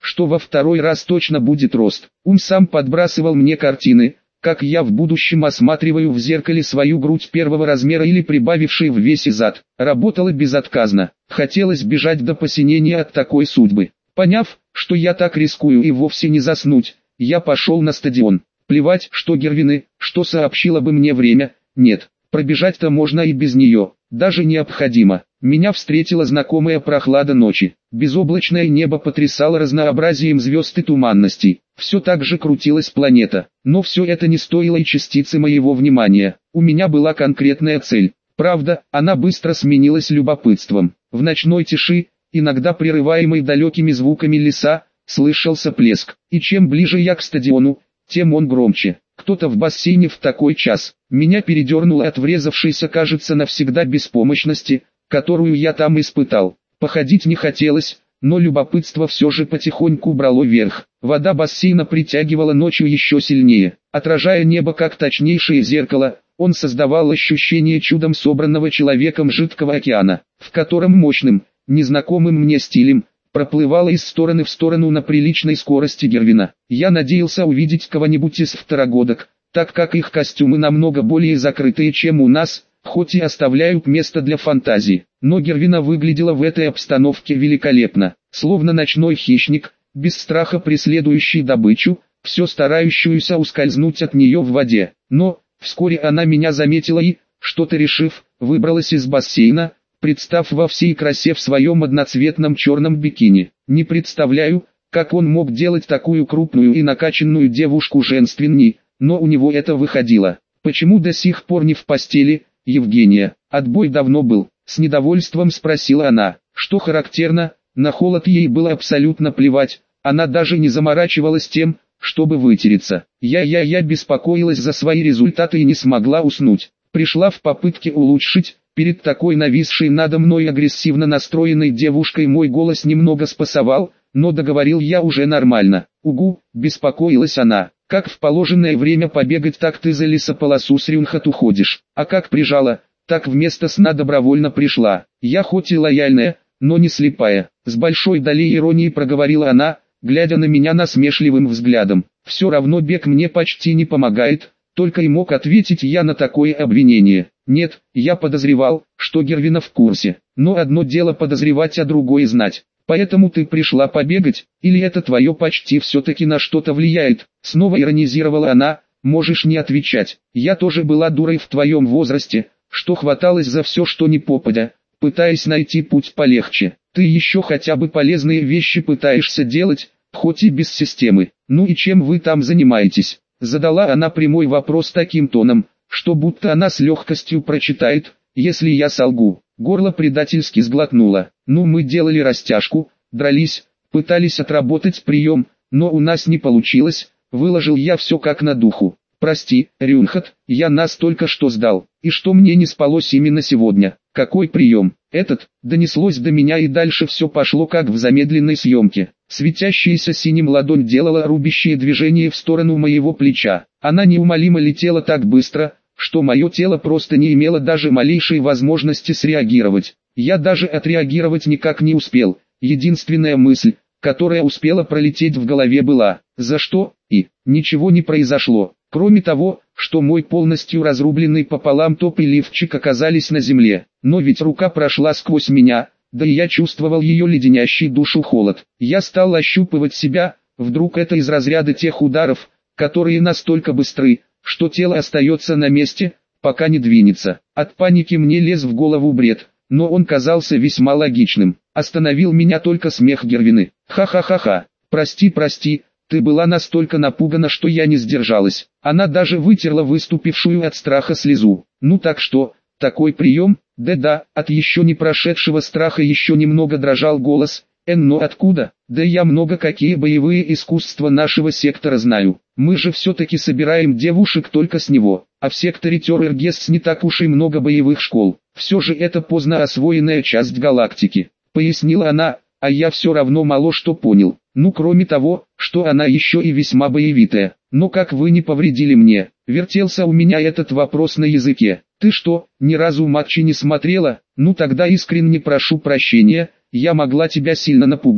что во второй раз точно будет рост. Ум сам подбрасывал мне картины, как я в будущем осматриваю в зеркале свою грудь первого размера или прибавивший в весе зад. Работала безотказно. Хотелось бежать до посинения от такой судьбы. Поняв, что я так рискую и вовсе не заснуть, я пошел на стадион. Плевать, что Гервины, что сообщило бы мне время, нет, пробежать-то можно и без нее, даже необходимо. Меня встретила знакомая прохлада ночи. Безоблачное небо потрясало разнообразием звезд и туманностей. Все так же крутилась планета, но все это не стоило и частицы моего внимания. У меня была конкретная цель. Правда, она быстро сменилась любопытством. В ночной тиши, иногда прерываемой далекими звуками леса, слышался плеск. И чем ближе я к стадиону, тем он громче. Кто-то в бассейне в такой час. Меня передернуло от врезавшейся, кажется, навсегда беспомощности, которую я там испытал. Походить не хотелось, но любопытство все же потихоньку брало верх. Вода бассейна притягивала ночью еще сильнее. Отражая небо как точнейшее зеркало, он создавал ощущение чудом собранного человеком жидкого океана, в котором мощным, незнакомым мне стилем, проплывала из стороны в сторону на приличной скорости Гервина. Я надеялся увидеть кого-нибудь из второгодок, так как их костюмы намного более закрытые, чем у нас, хоть и оставляют место для фантазии. Но Гервина выглядела в этой обстановке великолепно, словно ночной хищник, без страха преследующий добычу, все старающуюся ускользнуть от нее в воде. Но, вскоре она меня заметила и, что-то решив, выбралась из бассейна, представ во всей красе в своем одноцветном черном бикини. Не представляю, как он мог делать такую крупную и накачанную девушку женственней, но у него это выходило. Почему до сих пор не в постели, Евгения? Отбой давно был, с недовольством спросила она. Что характерно, на холод ей было абсолютно плевать, она даже не заморачивалась тем, чтобы вытереться. Я-я-я беспокоилась за свои результаты и не смогла уснуть. Пришла в попытке улучшить. Перед такой нависшей надо мной агрессивно настроенной девушкой мой голос немного спасовал, но договорил я уже нормально. Угу, беспокоилась она. Как в положенное время побегать, так ты за лесополосу с Рюнхат уходишь. А как прижала, так вместо сна добровольно пришла. Я хоть и лояльная, но не слепая. С большой долей иронии проговорила она, глядя на меня насмешливым взглядом. Все равно бег мне почти не помогает, только и мог ответить я на такое обвинение. Нет, я подозревал, что Гервина в курсе, но одно дело подозревать, а другое знать. Поэтому ты пришла побегать, или это твое почти все-таки на что-то влияет? Снова иронизировала она, можешь не отвечать. Я тоже была дурой в твоем возрасте, что хваталась за все, что не попадя, пытаясь найти путь полегче. Ты еще хотя бы полезные вещи пытаешься делать, хоть и без системы. Ну и чем вы там занимаетесь? Задала она прямой вопрос таким тоном, что будто она с легкостью прочитает, если я солгу. Горло предательски сглотнуло. Ну, мы делали растяжку, дрались, пытались отработать прием, но у нас не получилось, выложил я все как на духу. Прости, Рюнхат, я нас только что сдал, и что мне не спалось именно сегодня. Какой прием? Этот, донеслось до меня, и дальше все пошло как в замедленной съемке. Светящаяся синим ладонь делала рубящее движение в сторону моего плеча. Она неумолимо летела так быстро, что мое тело просто не имело даже малейшей возможности среагировать. Я даже отреагировать никак не успел. Единственная мысль, которая успела пролететь в голове, была: за что? И ничего не произошло, кроме того, что мой полностью разрубленный пополам топ и лифчик оказались на земле. Но ведь рука прошла сквозь меня, да и я чувствовал ее леденящий душу холод. Я стал ощупывать себя, вдруг это из разряда тех ударов, которые настолько быстры, что тело остается на месте, пока не двинется. От паники мне лез в голову бред, но он казался весьма логичным. Остановил меня только смех Гервины. Ха-ха-ха-ха, прости, прости, ты была настолько напугана, что я не сдержалась. Она даже вытерла выступившую от страха слезу. Ну так что, такой прием? Да-да, от еще не прошедшего страха еще немного дрожал голос. Эн, но откуда? Да я много какие боевые искусства нашего сектора знаю. Мы же все-таки собираем девушек только с него, а в секторе Террергест не так уж и много боевых школ. Все же это поздно освоенная часть галактики, пояснила она, а я все равно мало что понял. Ну кроме того, что она еще и весьма боевитая. Но как вы не повредили мне? Вертелся у меня этот вопрос на языке. Ты что, ни разу матчи не смотрела? Ну тогда искренне прошу прощения, я могла тебя сильно напугать,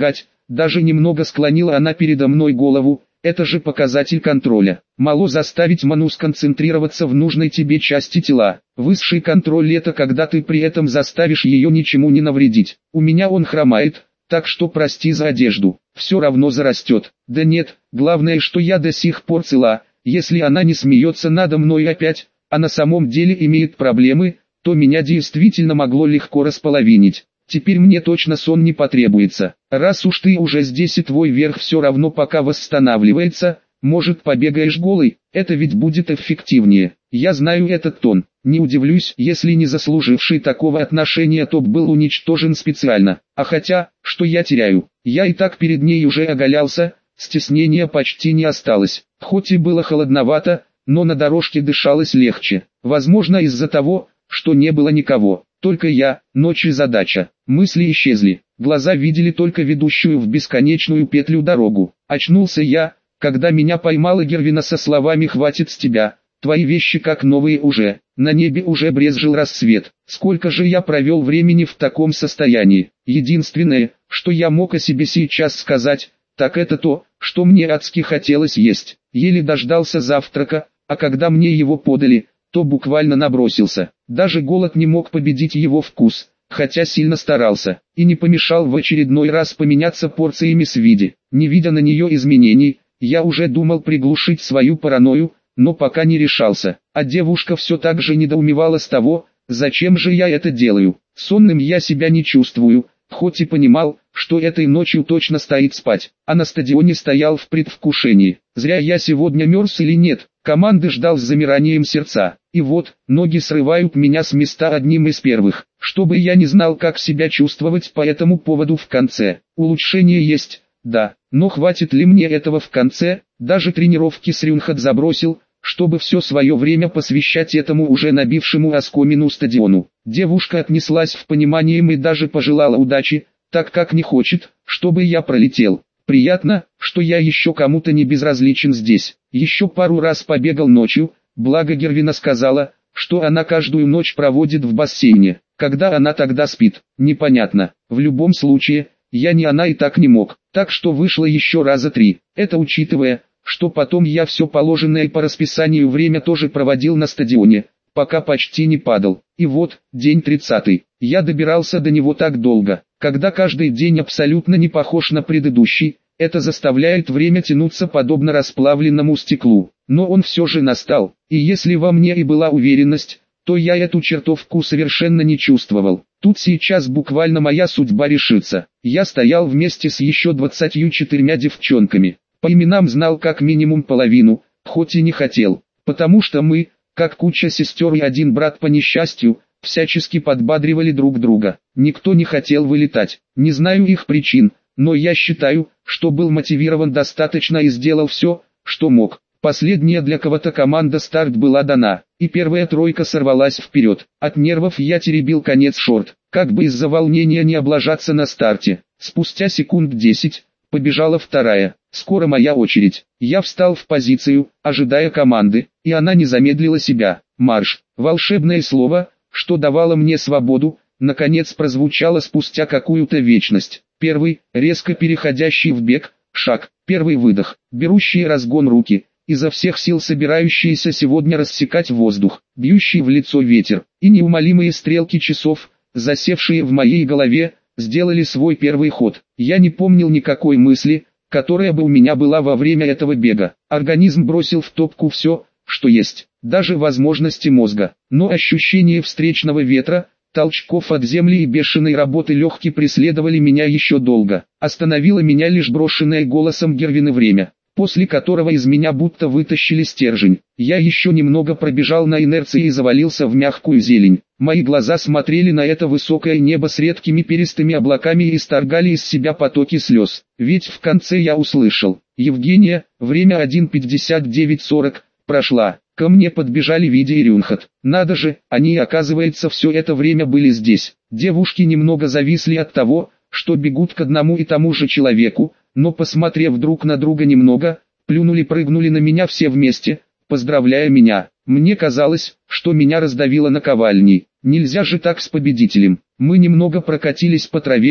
даже немного склонила она передо мной голову, это же показатель контроля. Мало заставить ману сконцентрироваться в нужной тебе части тела. Высший контроль — это когда ты при этом заставишь ее ничему не навредить. У меня он хромает, так что прости за одежду, все равно зарастет. Да нет, главное, что я до сих пор цела. Если она не смеется надо мной опять, а на самом деле имеет проблемы, то меня действительно могло легко располовинить. Теперь мне точно сон не потребуется. Раз уж ты уже здесь и твой верх все равно пока восстанавливается, может побегаешь голый, это ведь будет эффективнее. Я знаю этот тон, не удивлюсь, если не заслуживший такого отношения топ был уничтожен специально. А хотя, что я теряю, я и так перед ней уже оголялся, стеснения почти не осталось. Хоть и было холодновато, но на дорожке дышалось легче. Возможно из-за того, что не было никого. Только я, ночь и задача. Мысли исчезли, глаза видели только ведущую в бесконечную петлю дорогу. Очнулся я, когда меня поймала Гервина со словами «хватит с тебя, твои вещи как новые уже». На небе уже брезжил рассвет. Сколько же я провел времени в таком состоянии. Единственное, что я мог о себе сейчас сказать, так это то, что мне адски хотелось есть. Еле дождался завтрака, а когда мне его подали, то буквально набросился. Даже голод не мог победить его вкус, хотя сильно старался, и не помешал в очередной раз поменяться порциями с види. Не видя на нее изменений, я уже думал приглушить свою паранойю, но пока не решался, а девушка все так же недоумевала с того, зачем же я это делаю. Сонным я себя не чувствую, хоть и понимал, что этой ночью точно стоит спать, а на стадионе стоял в предвкушении. Зря я сегодня мерз или нет, команды ждал с замиранием сердца. И вот, ноги срывают меня с места одним из первых, чтобы я не знал, как себя чувствовать по этому поводу в конце. Улучшение есть, да, но хватит ли мне этого в конце? Даже тренировки с Рюнхат забросил, чтобы все свое время посвящать этому уже набившему оскомину стадиону. Девушка отнеслась в пониманием и даже пожелала удачи, так как не хочет, чтобы я пролетел. Приятно, что я еще кому-то не безразличен здесь. Еще пару раз побегал ночью, благо Гервина сказала, что она каждую ночь проводит в бассейне. Когда она тогда спит, непонятно. В любом случае, я не она и так не мог, так что вышло еще раза три. Это учитывая, что потом я все положенное по расписанию время тоже проводил на стадионе, пока почти не падал. И вот, день тридцатый. Я добирался до него так долго, когда каждый день абсолютно не похож на предыдущий, это заставляет время тянуться подобно расплавленному стеклу. Но он все же настал, и если во мне и была уверенность, то я эту чертовку совершенно не чувствовал. Тут сейчас буквально моя судьба решится. Я стоял вместе с еще двадцатью четырьмя девчонками. По именам знал как минимум половину, хоть и не хотел, потому что мы, как куча сестер и один брат по несчастью, всячески подбадривали друг друга. Никто не хотел вылетать, не знаю их причин, но я считаю, что был мотивирован достаточно и сделал все, что мог. Последняя для кого-то команда старт была дана, и первая тройка сорвалась вперед. От нервов я теребил конец шорт, как бы из-за волнения не облажаться на старте. Спустя секунд десять, побежала вторая. Скоро моя очередь. Я встал в позицию, ожидая команды, и она не замедлила себя. Марш, волшебное слово, что давало мне свободу, наконец прозвучало спустя какую-то вечность. Первый, резко переходящий в бег, шаг, первый выдох, берущий разгон руки, изо всех сил собирающиеся сегодня рассекать воздух, бьющий в лицо ветер, и неумолимые стрелки часов, засевшие в моей голове, сделали свой первый ход. Я не помнил никакой мысли, которая бы у меня была во время этого бега. Организм бросил в топку все, что есть, даже возможности мозга. Но ощущение встречного ветра, толчков от земли и бешеной работы легких преследовали меня еще долго. Остановило меня лишь брошенное голосом Гервины время, после которого из меня будто вытащили стержень. Я еще немного пробежал на инерции и завалился в мягкую зелень. Мои глаза смотрели на это высокое небо с редкими перистыми облаками и исторгали из себя потоки слез. Ведь в конце я услышал: «Евгения, время один пятьдесят девять сорок, прошла». Ко мне подбежали Видя и Рюнхат. Надо же, они, оказывается, все это время были здесь. Девушки немного зависли от того, что бегут к одному и тому же человеку, но, посмотрев друг на друга немного, плюнули-прыгнули на меня все вместе, поздравляя меня. Мне казалось, что меня раздавило наковальней. Нельзя же так с победителем. Мы немного прокатились по траве,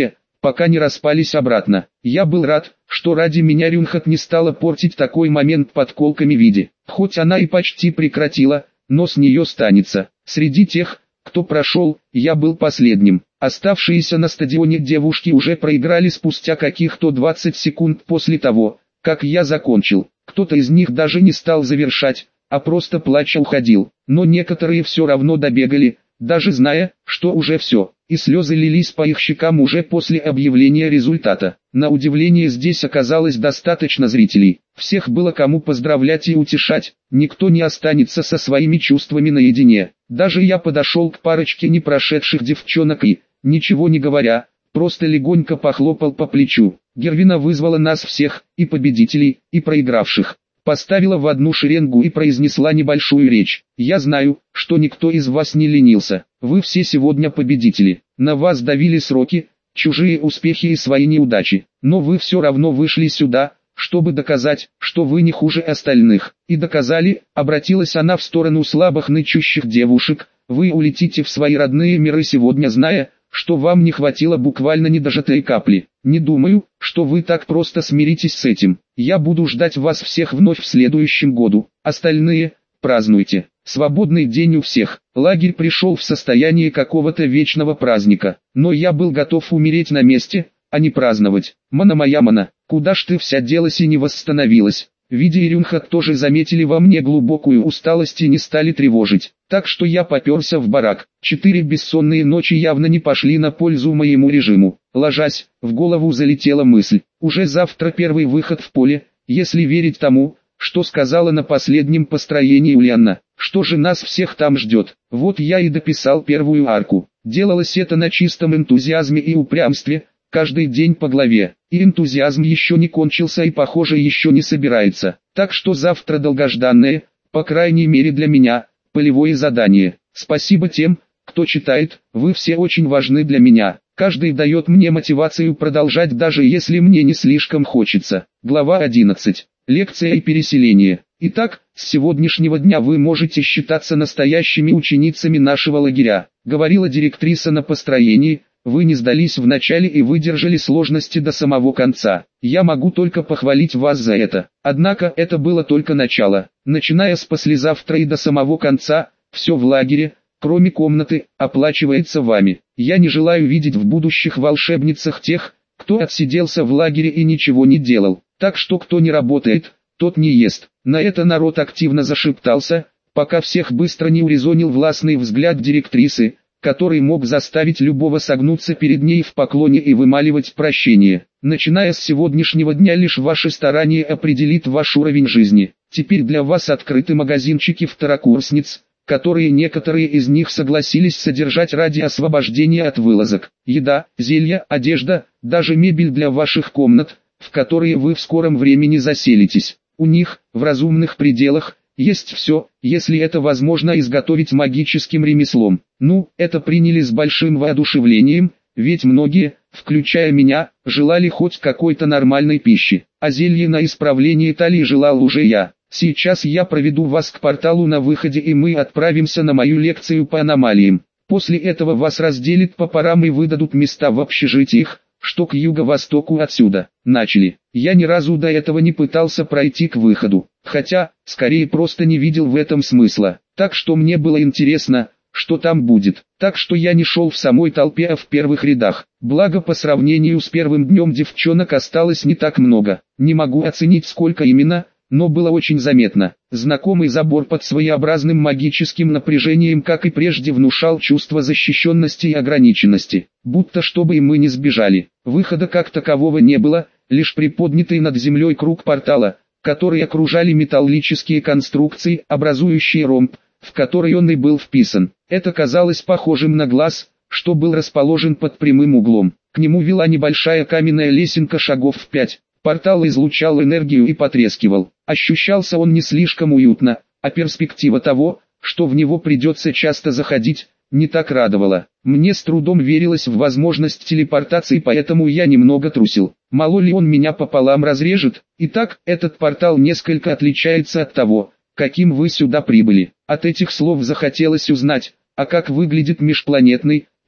пока не распались обратно. Я был рад, что ради меня Рюнхат не стала портить такой момент подколками виде. Хоть она и почти прекратила, но с нее станется. Среди тех, кто прошел, я был последним. Оставшиеся на стадионе девушки уже проиграли спустя каких-то двадцать секунд после того, как я закончил. Кто-то из них даже не стал завершать, а просто плача уходил. Но некоторые все равно добегали, даже зная, что уже все, и слезы лились по их щекам уже после объявления результата. На удивление здесь оказалось достаточно зрителей. Всех было кому поздравлять и утешать, никто не останется со своими чувствами наедине. Даже я подошел к парочке не прошедших девчонок и, ничего не говоря, просто легонько похлопал по плечу. Гервина вызвала нас всех, и победителей, и проигравших. Поставила в одну шеренгу и произнесла небольшую речь. «Я знаю, что никто из вас не ленился. Вы все сегодня победители. На вас давили сроки, чужие успехи и свои неудачи. Но вы все равно вышли сюда, чтобы доказать, что вы не хуже остальных. И доказали», — обратилась она в сторону слабых нычущих девушек, «вы улетите в свои родные миры сегодня, зная, что вам не хватило буквально недожатой капли. Не думаю, что вы так просто смиритесь с этим. Я буду ждать вас всех вновь в следующем году. Остальные, празднуйте. Свободный день у всех». Лагерь пришел в состояние какого-то вечного праздника, но я был готов умереть на месте, а не праздновать. «Мана моя мана, куда ж ты вся делась и не восстановилась?» Видя и Рюнхат тоже заметили во мне глубокую усталость и не стали тревожить. Так что я поперся в барак. Четыре бессонные ночи явно не пошли на пользу моему режиму. Ложась, в голову залетела мысль. Уже завтра первый выход в поле, если верить тому, что сказала на последнем построении Ульяна. Что же нас всех там ждет? Вот я и дописал первую арку. Делалось это на чистом энтузиазме и упрямстве, каждый день по главе. И энтузиазм еще не кончился и, похоже, еще не собирается. Так что завтра долгожданное, по крайней мере для меня, полевое задание. Спасибо тем, кто читает, вы все очень важны для меня. Каждый дает мне мотивацию продолжать, даже если мне не слишком хочется. Глава одиннадцать. Лекция и переселение. Итак, с сегодняшнего дня вы можете считаться настоящими ученицами нашего лагеря, говорила директриса на построении. Вы не сдались в начале и выдержали сложности до самого конца. Я могу только похвалить вас за это. Однако это было только начало. Начиная с послезавтра и до самого конца, все в лагере, кроме комнаты, оплачивается вами. Я не желаю видеть в будущих волшебницах тех, кто отсиделся в лагере и ничего не делал. Так что кто не работает, тот не ест. На это народ активно зашептался, пока всех быстро не урезонил властный взгляд директрисы, который мог заставить любого согнуться перед ней в поклоне и вымаливать прощение. Начиная с сегодняшнего дня лишь ваше старание определит ваш уровень жизни. Теперь для вас открыты магазинчики второкурсниц, которые некоторые из них согласились содержать ради освобождения от вылазок. Еда, зелья, одежда, даже мебель для ваших комнат, в которые вы в скором времени заселитесь. У них, в разумных пределах, есть все, если это возможно изготовить магическим ремеслом. Ну, это приняли с большим воодушевлением, ведь многие, включая меня, желали хоть какой-то нормальной пищи. А зелье на исправление талии желал уже я. Сейчас я проведу вас к порталу на выходе, и мы отправимся на мою лекцию по аномалиям. После этого вас разделят по парам и выдадут места в общежитиях, что к юго-востоку отсюда. Начали. Я ни разу до этого не пытался пройти к выходу, хотя, скорее просто не видел в этом смысла. Так что мне было интересно, что там будет. Так что я не шел в самой толпе, а в первых рядах. Благо по сравнению с первым днем девчонок осталось не так много. Не могу оценить сколько именно, но было очень заметно. Знакомый забор под своеобразным магическим напряжением, как и прежде, внушал чувство защищенности и ограниченности, будто чтобы и мы не сбежали. Выхода как такового не было, лишь приподнятый над землей круг портала, который окружали металлические конструкции, образующие ромб, в который он и был вписан. Это казалось похожим на глаз, что был расположен под прямым углом. К нему вела небольшая каменная лесенка шагов в пять. Портал излучал энергию и потрескивал. Ощущался он не слишком уютно, а перспектива того, что в него придется часто заходить, не так радовала. Мне с трудом верилось в возможность телепортации, поэтому я немного трусил. Мало ли он меня пополам разрежет. Итак, этот портал несколько отличается от того, каким вы сюда прибыли. От этих слов захотелось узнать, а как выглядит межпланетный,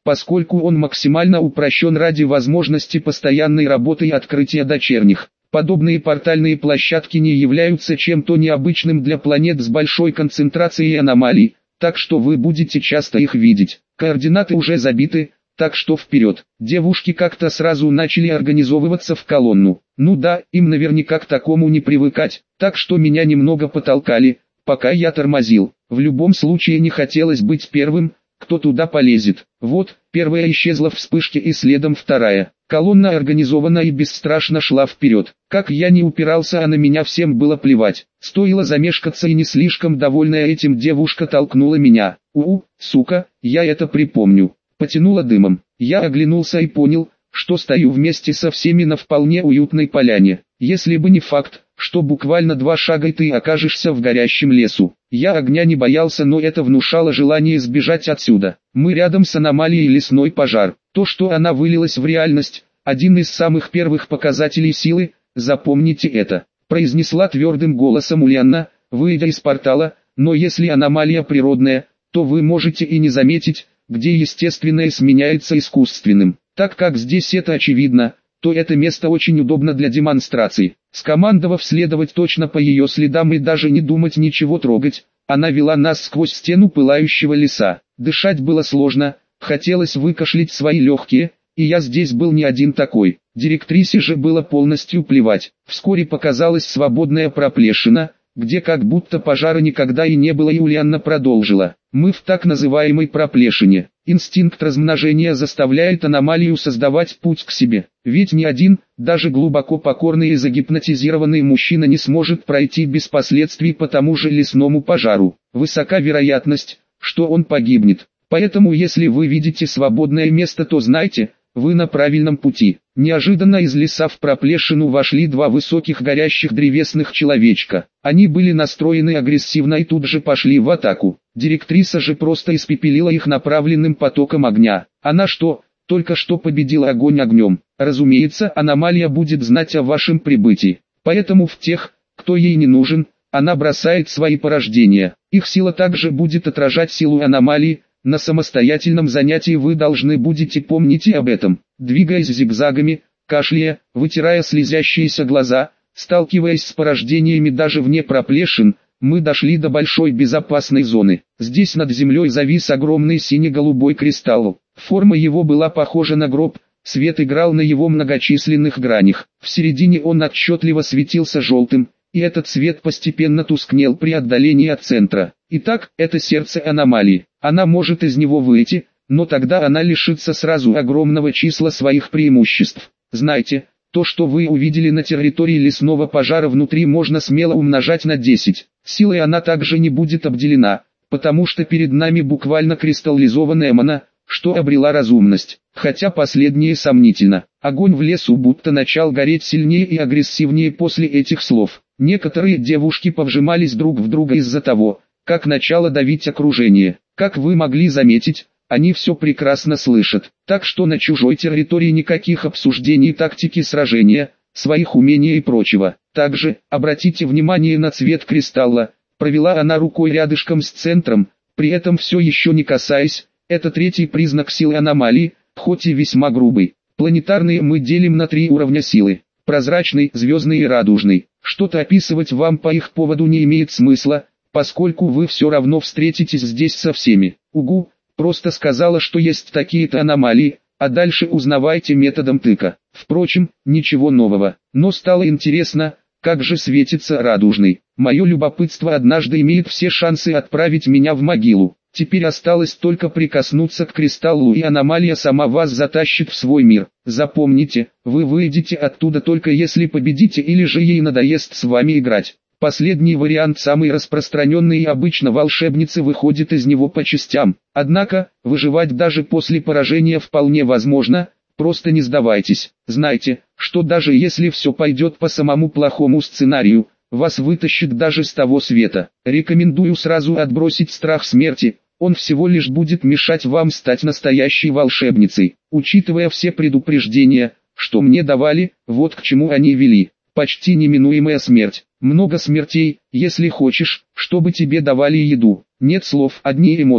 поскольку он максимально упрощен ради возможности постоянной работы и открытия дочерних. Подобные портальные площадки не являются чем-то необычным для планет с большой концентрацией аномалий, так что вы будете часто их видеть. Координаты уже забиты, так что вперед. Девушки как-то сразу начали организовываться в колонну. Ну да, им наверняка к такому не привыкать, так что меня немного потолкали, пока я тормозил. В любом случае не хотелось быть первым, кто туда полезет. Вот, первая исчезла в вспышке и следом вторая. Колонна организованно и бесстрашно шла вперед. Как я не упирался, а на меня всем было плевать. Стоило замешкаться, и не слишком довольная этим девушка толкнула меня. У-у, сука, я это припомню. Потянуло дымом. Я оглянулся и понял, что стою вместе со всеми на вполне уютной поляне. Если бы не факт, что буквально два шага и ты окажешься в горящем лесу. Я огня не боялся, но это внушало желание сбежать отсюда. Мы рядом с аномалией лесной пожар. То, что она вылилась в реальность, один из самых первых показателей силы, запомните это. Произнесла твердым голосом Ульяна, выйдя из портала, но если аномалия природная, то вы можете и не заметить, где естественное сменяется искусственным. Так как здесь это очевидно, то это место очень удобно для демонстрации. Скомандовав следовать точно по ее следам и даже не думать ничего трогать, она вела нас сквозь стену пылающего леса. Дышать было сложно, хотелось выкашлять свои легкие, и я здесь был не один такой. Директрисе же было полностью плевать. Вскоре показалась свободная проплешина, где как будто пожара никогда и не было, и Ульяна продолжила. Мы в так называемой проплешине. Инстинкт размножения заставляет аномалию создавать путь к себе. Ведь ни один, даже глубоко покорный и загипнотизированный мужчина не сможет пройти без последствий по тому же лесному пожару. Высока вероятность, что он погибнет. Поэтому если вы видите свободное место, то знайте, вы на правильном пути. Неожиданно из леса в проплешину вошли два высоких горящих древесных человечка. Они были настроены агрессивно и тут же пошли в атаку. Директриса же просто испепелила их направленным потоком огня. Она что, только что победила огонь огнем? Разумеется, аномалия будет знать о вашем прибытии. Поэтому в тех, кто ей не нужен, она бросает свои порождения. Их сила также будет отражать силу аномалии. На самостоятельном занятии вы должны будете помнить и об этом. Двигаясь зигзагами, кашляя, вытирая слезящиеся глаза, сталкиваясь с порождениями даже вне проплешин, мы дошли до большой безопасной зоны. Здесь над землей завис огромный сине-голубой кристалл. Форма его была похожа на гроб, свет играл на его многочисленных гранях. В середине он отчетливо светился желтым, и этот цвет постепенно тускнел при отдалении от центра. Итак, это сердце аномалии. Она может из него выйти, но тогда она лишится сразу огромного числа своих преимуществ. Знайте, то, что вы увидели на территории лесного пожара внутри, можно смело умножать на десять. Силой она также не будет обделена, потому что перед нами буквально кристаллизованная мана, что обрела разумность. Хотя последнее сомнительно. Огонь в лесу будто начал гореть сильнее и агрессивнее после этих слов. Некоторые девушки повжимались друг в друга из-за того, как начало давить окружение. Как вы могли заметить, они все прекрасно слышат. Так что на чужой территории никаких обсуждений тактики сражения, своих умений и прочего. Также, обратите внимание на цвет кристалла. Провела она рукой рядышком с центром, при этом все еще не касаясь. Это третий признак силы аномалии, хоть и весьма грубый. Планетарные мы делим на три уровня силы. Прозрачный, звездный и радужный. Что-то описывать вам по их поводу не имеет смысла, поскольку вы все равно встретитесь здесь со всеми. Угу, просто сказала, что есть такие-то аномалии, а дальше узнавайте методом тыка. Впрочем, ничего нового. Но стало интересно, как же светится радужный. Мое любопытство однажды имеет все шансы отправить меня в могилу. Теперь осталось только прикоснуться к кристаллу, и аномалия сама вас затащит в свой мир. Запомните, вы выйдете оттуда только если победите, или же ей надоест с вами играть. Последний вариант самый распространенный, и обычно волшебницы выходят из него по частям. Однако, выживать даже после поражения вполне возможно, просто не сдавайтесь. Знайте, что даже если все пойдет по самому плохому сценарию, вас вытащит даже с того света. Рекомендую сразу отбросить страх смерти, он всего лишь будет мешать вам стать настоящей волшебницей. Учитывая все предупреждения, что мне давали, вот к чему они вели. Почти неминуемая смерть. Много смертей, если хочешь, чтобы тебе давали еду. Нет слов, одни эмоции.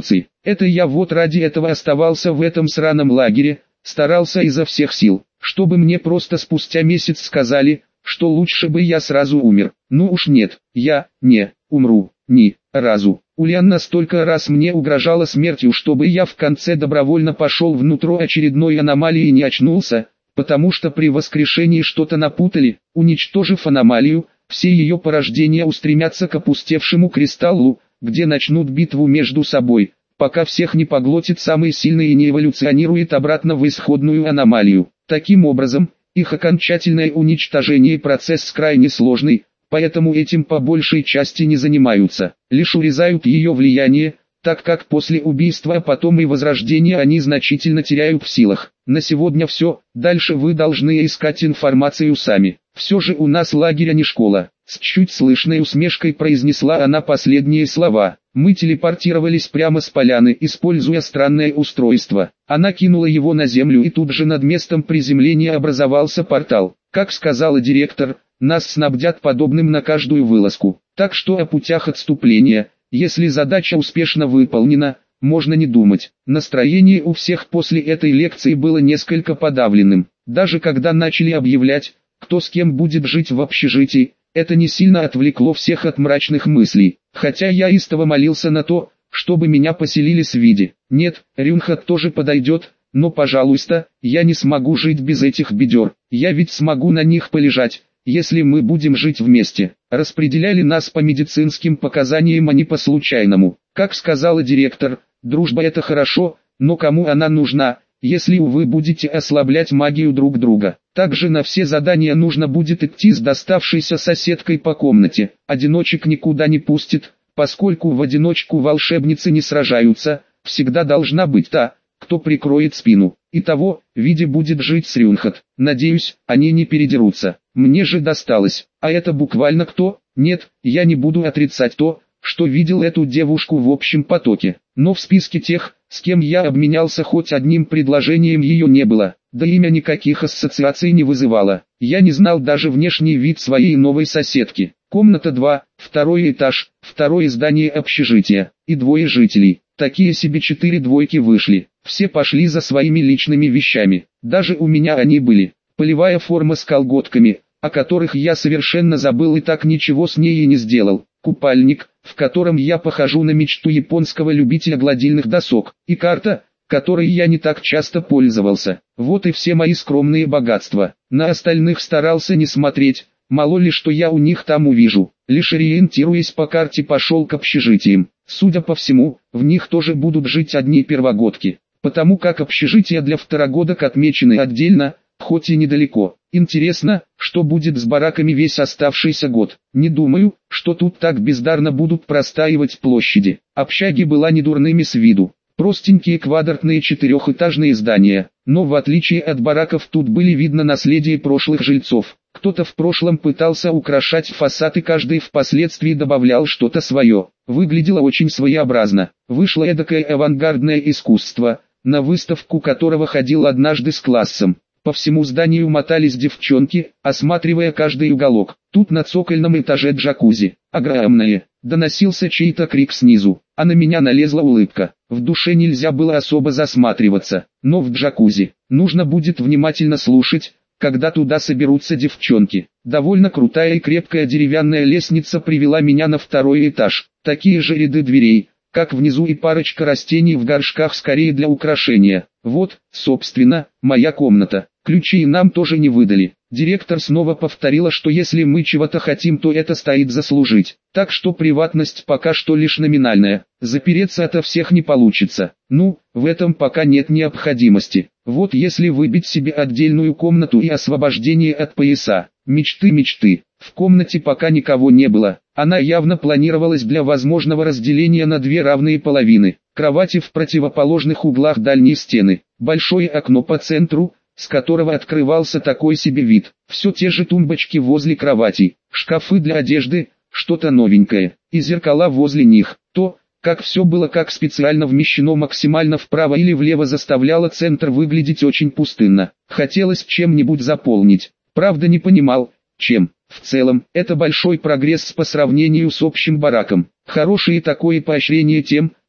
Это я вот ради этого оставался в этом сраном лагере, старался изо всех сил, чтобы мне просто спустя месяц сказали, что лучше бы я сразу умер. Ну уж нет, я не умру ни разу. Ульяна настолько раз мне угрожала смертью, чтобы я в конце добровольно пошел внутрь очередной аномалии и не очнулся, потому что при воскрешении что-то напутали. Уничтожив аномалию, все ее порождения устремятся к опустевшему кристаллу, где начнут битву между собой, пока всех не поглотит самый сильный и не эволюционирует обратно в исходную аномалию. Таким образом, их окончательное уничтожение процесс крайне сложный, поэтому этим по большей части не занимаются, лишь урезают ее влияние, так как после убийства, а потом и возрождения они значительно теряют в силах. На сегодня все, дальше вы должны искать информацию сами. Все же у нас лагерь, а не школа. С чуть слышной усмешкой произнесла она последние слова. Мы телепортировались прямо с поляны, используя странное устройство. Она кинула его на землю, и тут же над местом приземления образовался портал. Как сказала директор, нас снабдят подобным на каждую вылазку. Так что о путях отступления, если задача успешно выполнена, можно не думать. Настроение у всех после этой лекции было несколько подавленным. Даже когда начали объявлять, кто с кем будет жить в общежитии, это не сильно отвлекло всех от мрачных мыслей. Хотя я истово молился на то, чтобы меня поселили с Види. Нет, Рюнхат тоже подойдет, но пожалуйста, я не смогу жить без этих бедер. Я ведь смогу на них полежать, если мы будем жить вместе. Распределяли нас по медицинским показаниям, а не по случайному. Как сказала директор, дружба это хорошо, но кому она нужна, если вы будете ослаблять магию друг друга? Также на все задания нужно будет идти с доставшейся соседкой по комнате. Одиночек никуда не пустит, поскольку в одиночку волшебницы не сражаются, всегда должна быть та, кто прикроет спину. Итого, Види будет жить с Рюнхат. Надеюсь, они не передерутся. Мне же досталось. А это буквально кто? Нет, я не буду отрицать то, что видел эту девушку в общем потоке. Но в списке тех, с кем я обменялся хоть одним предложением, ее не было. Да имя никаких ассоциаций не вызывало. Я не знал даже внешний вид своей новой соседки. Комната два, второй этаж, второе здание общежития, и двое жителей. Такие себе четыре двойки вышли. Все пошли за своими личными вещами. Даже у меня они были. Полевая форма с колготками, о которых я совершенно забыл и так ничего с ней и не сделал. Купальник, в котором я похожу на мечту японского любителя гладильных досок. И карта, которой я не так часто пользовался. Вот и все мои скромные богатства. На остальных старался не смотреть, мало ли что я у них там увижу. Лишь ориентируясь по карте, пошел к общежитиям. Судя по всему, в них тоже будут жить одни первогодки. Потому как общежития для второгодок отмечены отдельно, хоть и недалеко. Интересно, что будет с бараками весь оставшийся год. Не думаю, что тут так бездарно будут простаивать площади. Общаги была недурными с виду. Простенькие квадратные четырехэтажные здания, но в отличие от бараков тут были видно наследие прошлых жильцов. Кто-то в прошлом пытался украшать фасад, и каждый впоследствии добавлял что-то свое. Выглядело очень своеобразно. Вышло эдакое авангардное искусство, на выставку которого ходил однажды с классом. По всему зданию мотались девчонки, осматривая каждый уголок. Тут на цокольном этаже джакузи. Огромное. Доносился чей-то крик снизу, а на меня налезла улыбка. В душе нельзя было особо засматриваться, но в джакузи нужно будет внимательно слушать, когда туда соберутся девчонки. Довольно крутая и крепкая деревянная лестница привела меня на второй этаж. Такие же ряды дверей, как внизу, и парочка растений в горшках, скорее для украшения. Вот, собственно, моя комната. Ключи нам тоже не выдали. Директор снова повторила, что если мы чего-то хотим, то это стоит заслужить. Так что приватность пока что лишь номинальная. Запереться ото всех не получится. Ну, в этом пока нет необходимости. Вот если выбить себе отдельную комнату и освобождение от пояса. Мечты, мечты. В комнате пока никого не было. Она явно планировалась для возможного разделения на две равные половины. Кровати в противоположных углах дальней стены. Большое окно по центру, с которого открывался такой себе вид. Все те же тумбочки возле кроватей, шкафы для одежды, что-то новенькое, и зеркала возле них. То, как все было как специально вмещено максимально вправо или влево, заставляло центр выглядеть очень пустынно. Хотелось чем-нибудь заполнить. Правда, не понимал, чем. В целом, это большой прогресс по сравнению с общим бараком. Хорошее такое поощрение тем,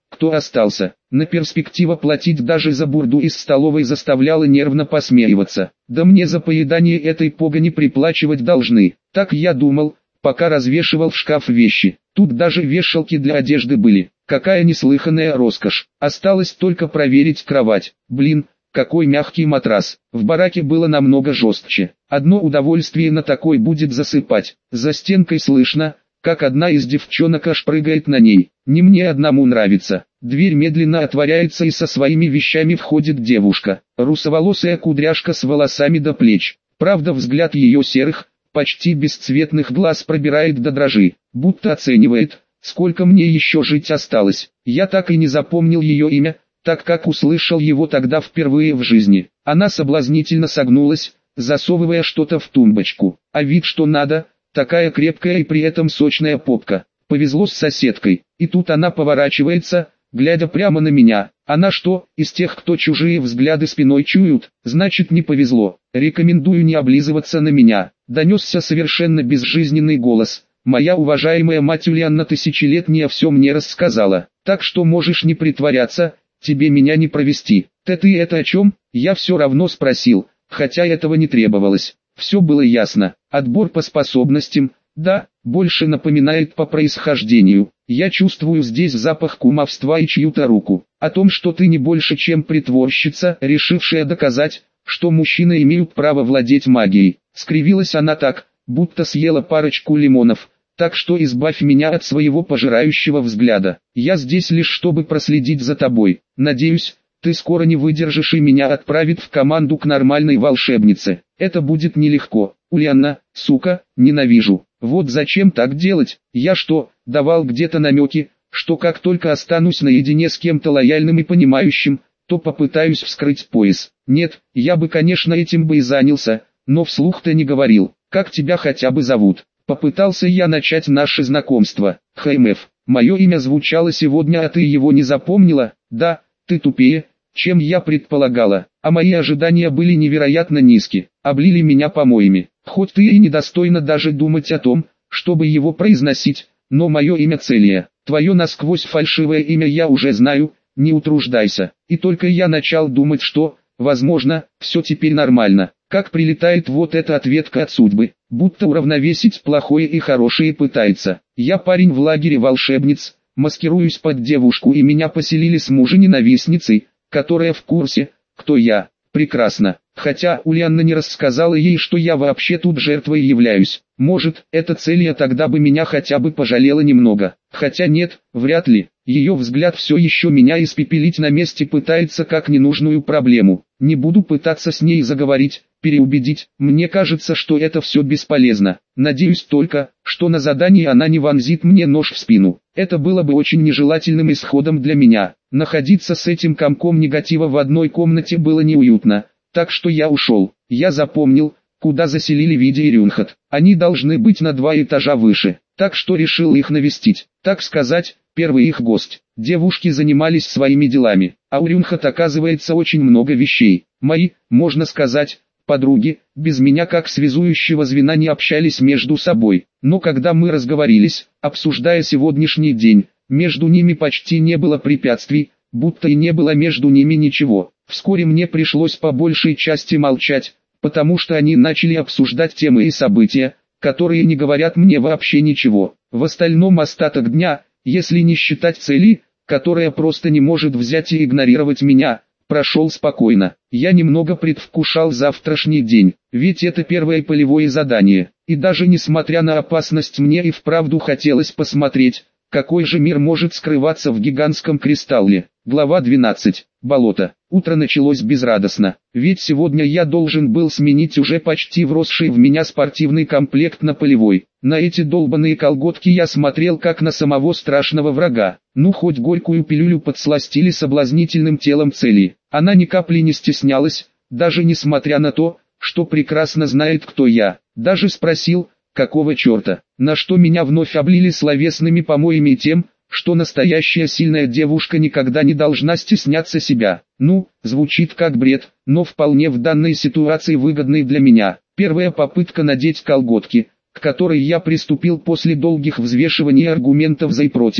кто остался. На перспектива платить даже за бурду из столовой заставляла нервно посмеиваться. Да мне за поедание этой погони приплачивать должны. Так я думал, пока развешивал в шкаф вещи. Тут даже вешалки для одежды были. Какая неслыханная роскошь. Осталось только проверить кровать. Блин, какой мягкий матрас. В бараке было намного жестче. Одно удовольствие на такой будет засыпать. За стенкой слышно, как одна из девчонок аж прыгает на ней. Не мне одному нравится. Дверь медленно отворяется, и со своими вещами входит девушка. Русоволосая кудряшка с волосами до плеч. Правда, взгляд ее серых, почти бесцветных глаз пробирает до дрожи, будто оценивает, сколько мне еще жить осталось. Я так и не запомнил ее имя, так как услышал его тогда впервые в жизни. Она соблазнительно согнулась, засовывая что-то в тумбочку. А вид что надо, такая крепкая и при этом сочная попка. Повезло с соседкой. И тут она поворачивается, глядя прямо на меня. Она что, из тех, кто чужие взгляды спиной чуют? Значит, не повезло. Рекомендую не облизываться на меня. Донесся совершенно безжизненный голос. Моя уважаемая мать Ульяна тысячелетняя все мне рассказала. Так что можешь не притворяться, тебе меня не провести. Ты ты это о чем? Я все равно спросил, хотя этого не требовалось. Все было ясно. Отбор по способностям, да, больше напоминает по происхождению. Я чувствую здесь запах кумовства и чью-то руку. О том, что ты не больше чем притворщица, решившая доказать, что мужчины имеют право владеть магией. Скривилась она так, будто съела парочку лимонов. Так что избавь меня от своего пожирающего взгляда. Я здесь лишь чтобы проследить за тобой. Надеюсь, ты скоро не выдержишь и меня отправит в команду к нормальной волшебнице. Это будет нелегко. Ульяна, сука, ненавижу. Вот зачем так делать? Я что, давал где-то намеки, что как только останусь наедине с кем-то лояльным и понимающим, то попытаюсь вскрыть пояс. Нет, я бы, конечно, этим бы и занялся, но вслух-то не говорил. Как тебя хотя бы зовут? Попытался я начать наше знакомство. ХМФ. Мое имя звучало сегодня, а ты его не запомнила? Да, ты тупее, чем я предполагала. А мои ожидания были невероятно низки. Облили меня помоями. Хоть ты и недостойна даже думать о том, чтобы его произносить, но мое имя Целия. Твое насквозь фальшивое имя я уже знаю, не утруждайся. И только я начал думать, что, возможно, все теперь нормально. Как прилетает вот эта ответка от судьбы, будто уравновесить плохое и хорошее пытается. Я парень в лагере волшебниц, маскируюсь под девушку, и меня поселили с мужа-ненавистницей, которая в курсе, кто я. Прекрасно. Хотя Ульяна не рассказала ей, что я вообще тут жертвой являюсь. Может, эта Целия тогда бы меня хотя бы пожалела немного. Хотя нет, вряд ли. Ее взгляд все еще меня испепелить на месте пытается как ненужную проблему. Не буду пытаться с ней заговорить, переубедить. Мне кажется, что это все бесполезно. Надеюсь только, что на задании она не вонзит мне нож в спину. Это было бы очень нежелательным исходом для меня. Находиться с этим комком негатива в одной комнате было неуютно. Так что я ушел. Я запомнил, куда заселили Види и Рюнхат. Они должны быть на два этажа выше. Так что решил их навестить. Так сказать, первый их гость. Девушки занимались своими делами. А у Рюнхат оказывается очень много вещей. Мои, можно сказать, подруги, без меня как связующего звена не общались между собой. Но когда мы разговорились, обсуждая сегодняшний день, между ними почти не было препятствий, будто и не было между ними ничего. Вскоре мне пришлось по большей части молчать, потому что они начали обсуждать темы и события, которые не говорят мне вообще ничего. В остальном остаток дня, если не считать Цели, которая просто не может взять и игнорировать меня, прошел спокойно. Я немного предвкушал завтрашний день, ведь это первое полевое задание, и даже несмотря на опасность мне и вправду хотелось посмотреть, какой же мир может скрываться в гигантском кристалле. Глава двенадцать. Болото. Утро началось безрадостно, ведь сегодня я должен был сменить уже почти вросший в меня спортивный комплект на полевой. На эти долбаные колготки я смотрел как на самого страшного врага. Ну хоть горькую пилюлю подсластили соблазнительным телом Цели. Она ни капли не стеснялась, даже несмотря на то, что прекрасно знает, кто я. Даже спросил, какого черта, на что меня вновь облили словесными помоями тем, что настоящая сильная девушка никогда не должна стесняться себя. Ну, звучит как бред, но вполне в данной ситуации выгодный для меня. Первая попытка надеть колготки, к которой я приступил после долгих взвешиваний аргументов за и против,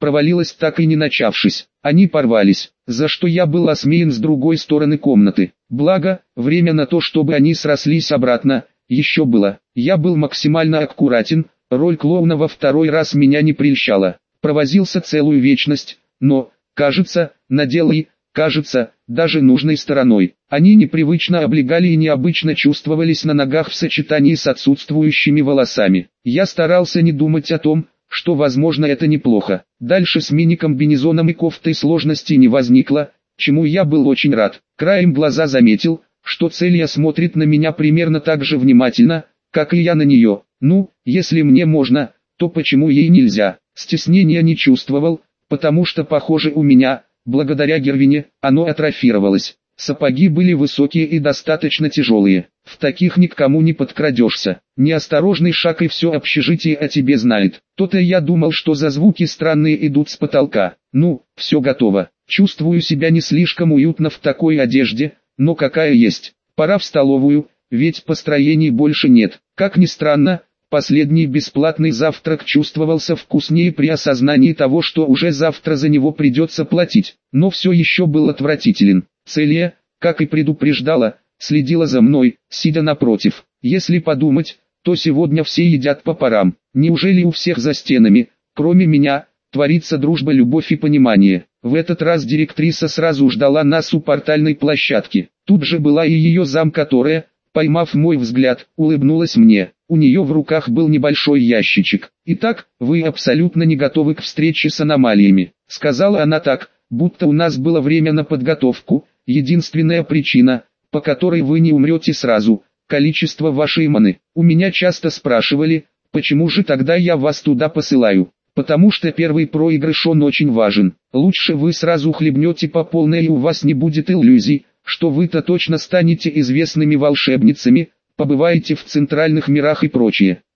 провалилась так и не начавшись. Они порвались, за что я был осмеян с другой стороны комнаты. Благо, время на то, чтобы они срослись обратно, еще было. Я был максимально аккуратен, роль клоуна во второй раз меня не прельщала. Провозился целую вечность, но, кажется, надел и, кажется, даже нужной стороной. Они непривычно облегали и необычно чувствовались на ногах в сочетании с отсутствующими волосами. Я старался не думать о том, что возможно это неплохо. Дальше с мини-комбинезоном и кофтой сложности не возникло, чему я был очень рад. Краем глаза заметил, что Целья смотрит на меня примерно так же внимательно, как и я на нее. Ну, если мне можно, то почему ей нельзя? Стеснения не чувствовал, потому что, похоже, у меня, благодаря Гервине, оно атрофировалось. Сапоги были высокие и достаточно тяжелые. В таких ни к кому не подкрадешься. Неосторожный шаг и все общежитие о тебе знает. То-то я думал, что за звуки странные идут с потолка. Ну, все готово. Чувствую себя не слишком уютно в такой одежде, но какая есть. Пора в столовую, ведь построений больше нет. Как ни странно, последний бесплатный завтрак чувствовался вкуснее при осознании того, что уже завтра за него придется платить. Но все еще был отвратителен. Целья, как и предупреждала, следила за мной, сидя напротив. Если подумать, то сегодня все едят по парам. Неужели у всех за стенами, кроме меня, творится дружба, любовь и понимание? В этот раз директриса сразу ждала нас у портальной площадки. Тут же была и ее зам, которая, поймав мой взгляд, улыбнулась мне. У нее в руках был небольшой ящичек. «Итак, вы абсолютно не готовы к встрече с аномалиями», — сказала она так, будто у нас было время на подготовку. «Единственная причина, по которой вы не умрете сразу, количество вашей маны. У меня часто спрашивали, почему же тогда я вас туда посылаю. Потому что первый проигрыш он очень важен. Лучше вы сразу хлебнете по полной и у вас не будет иллюзий, что вы-то точно станете известными волшебницами, побываете в центральных мирах и прочее.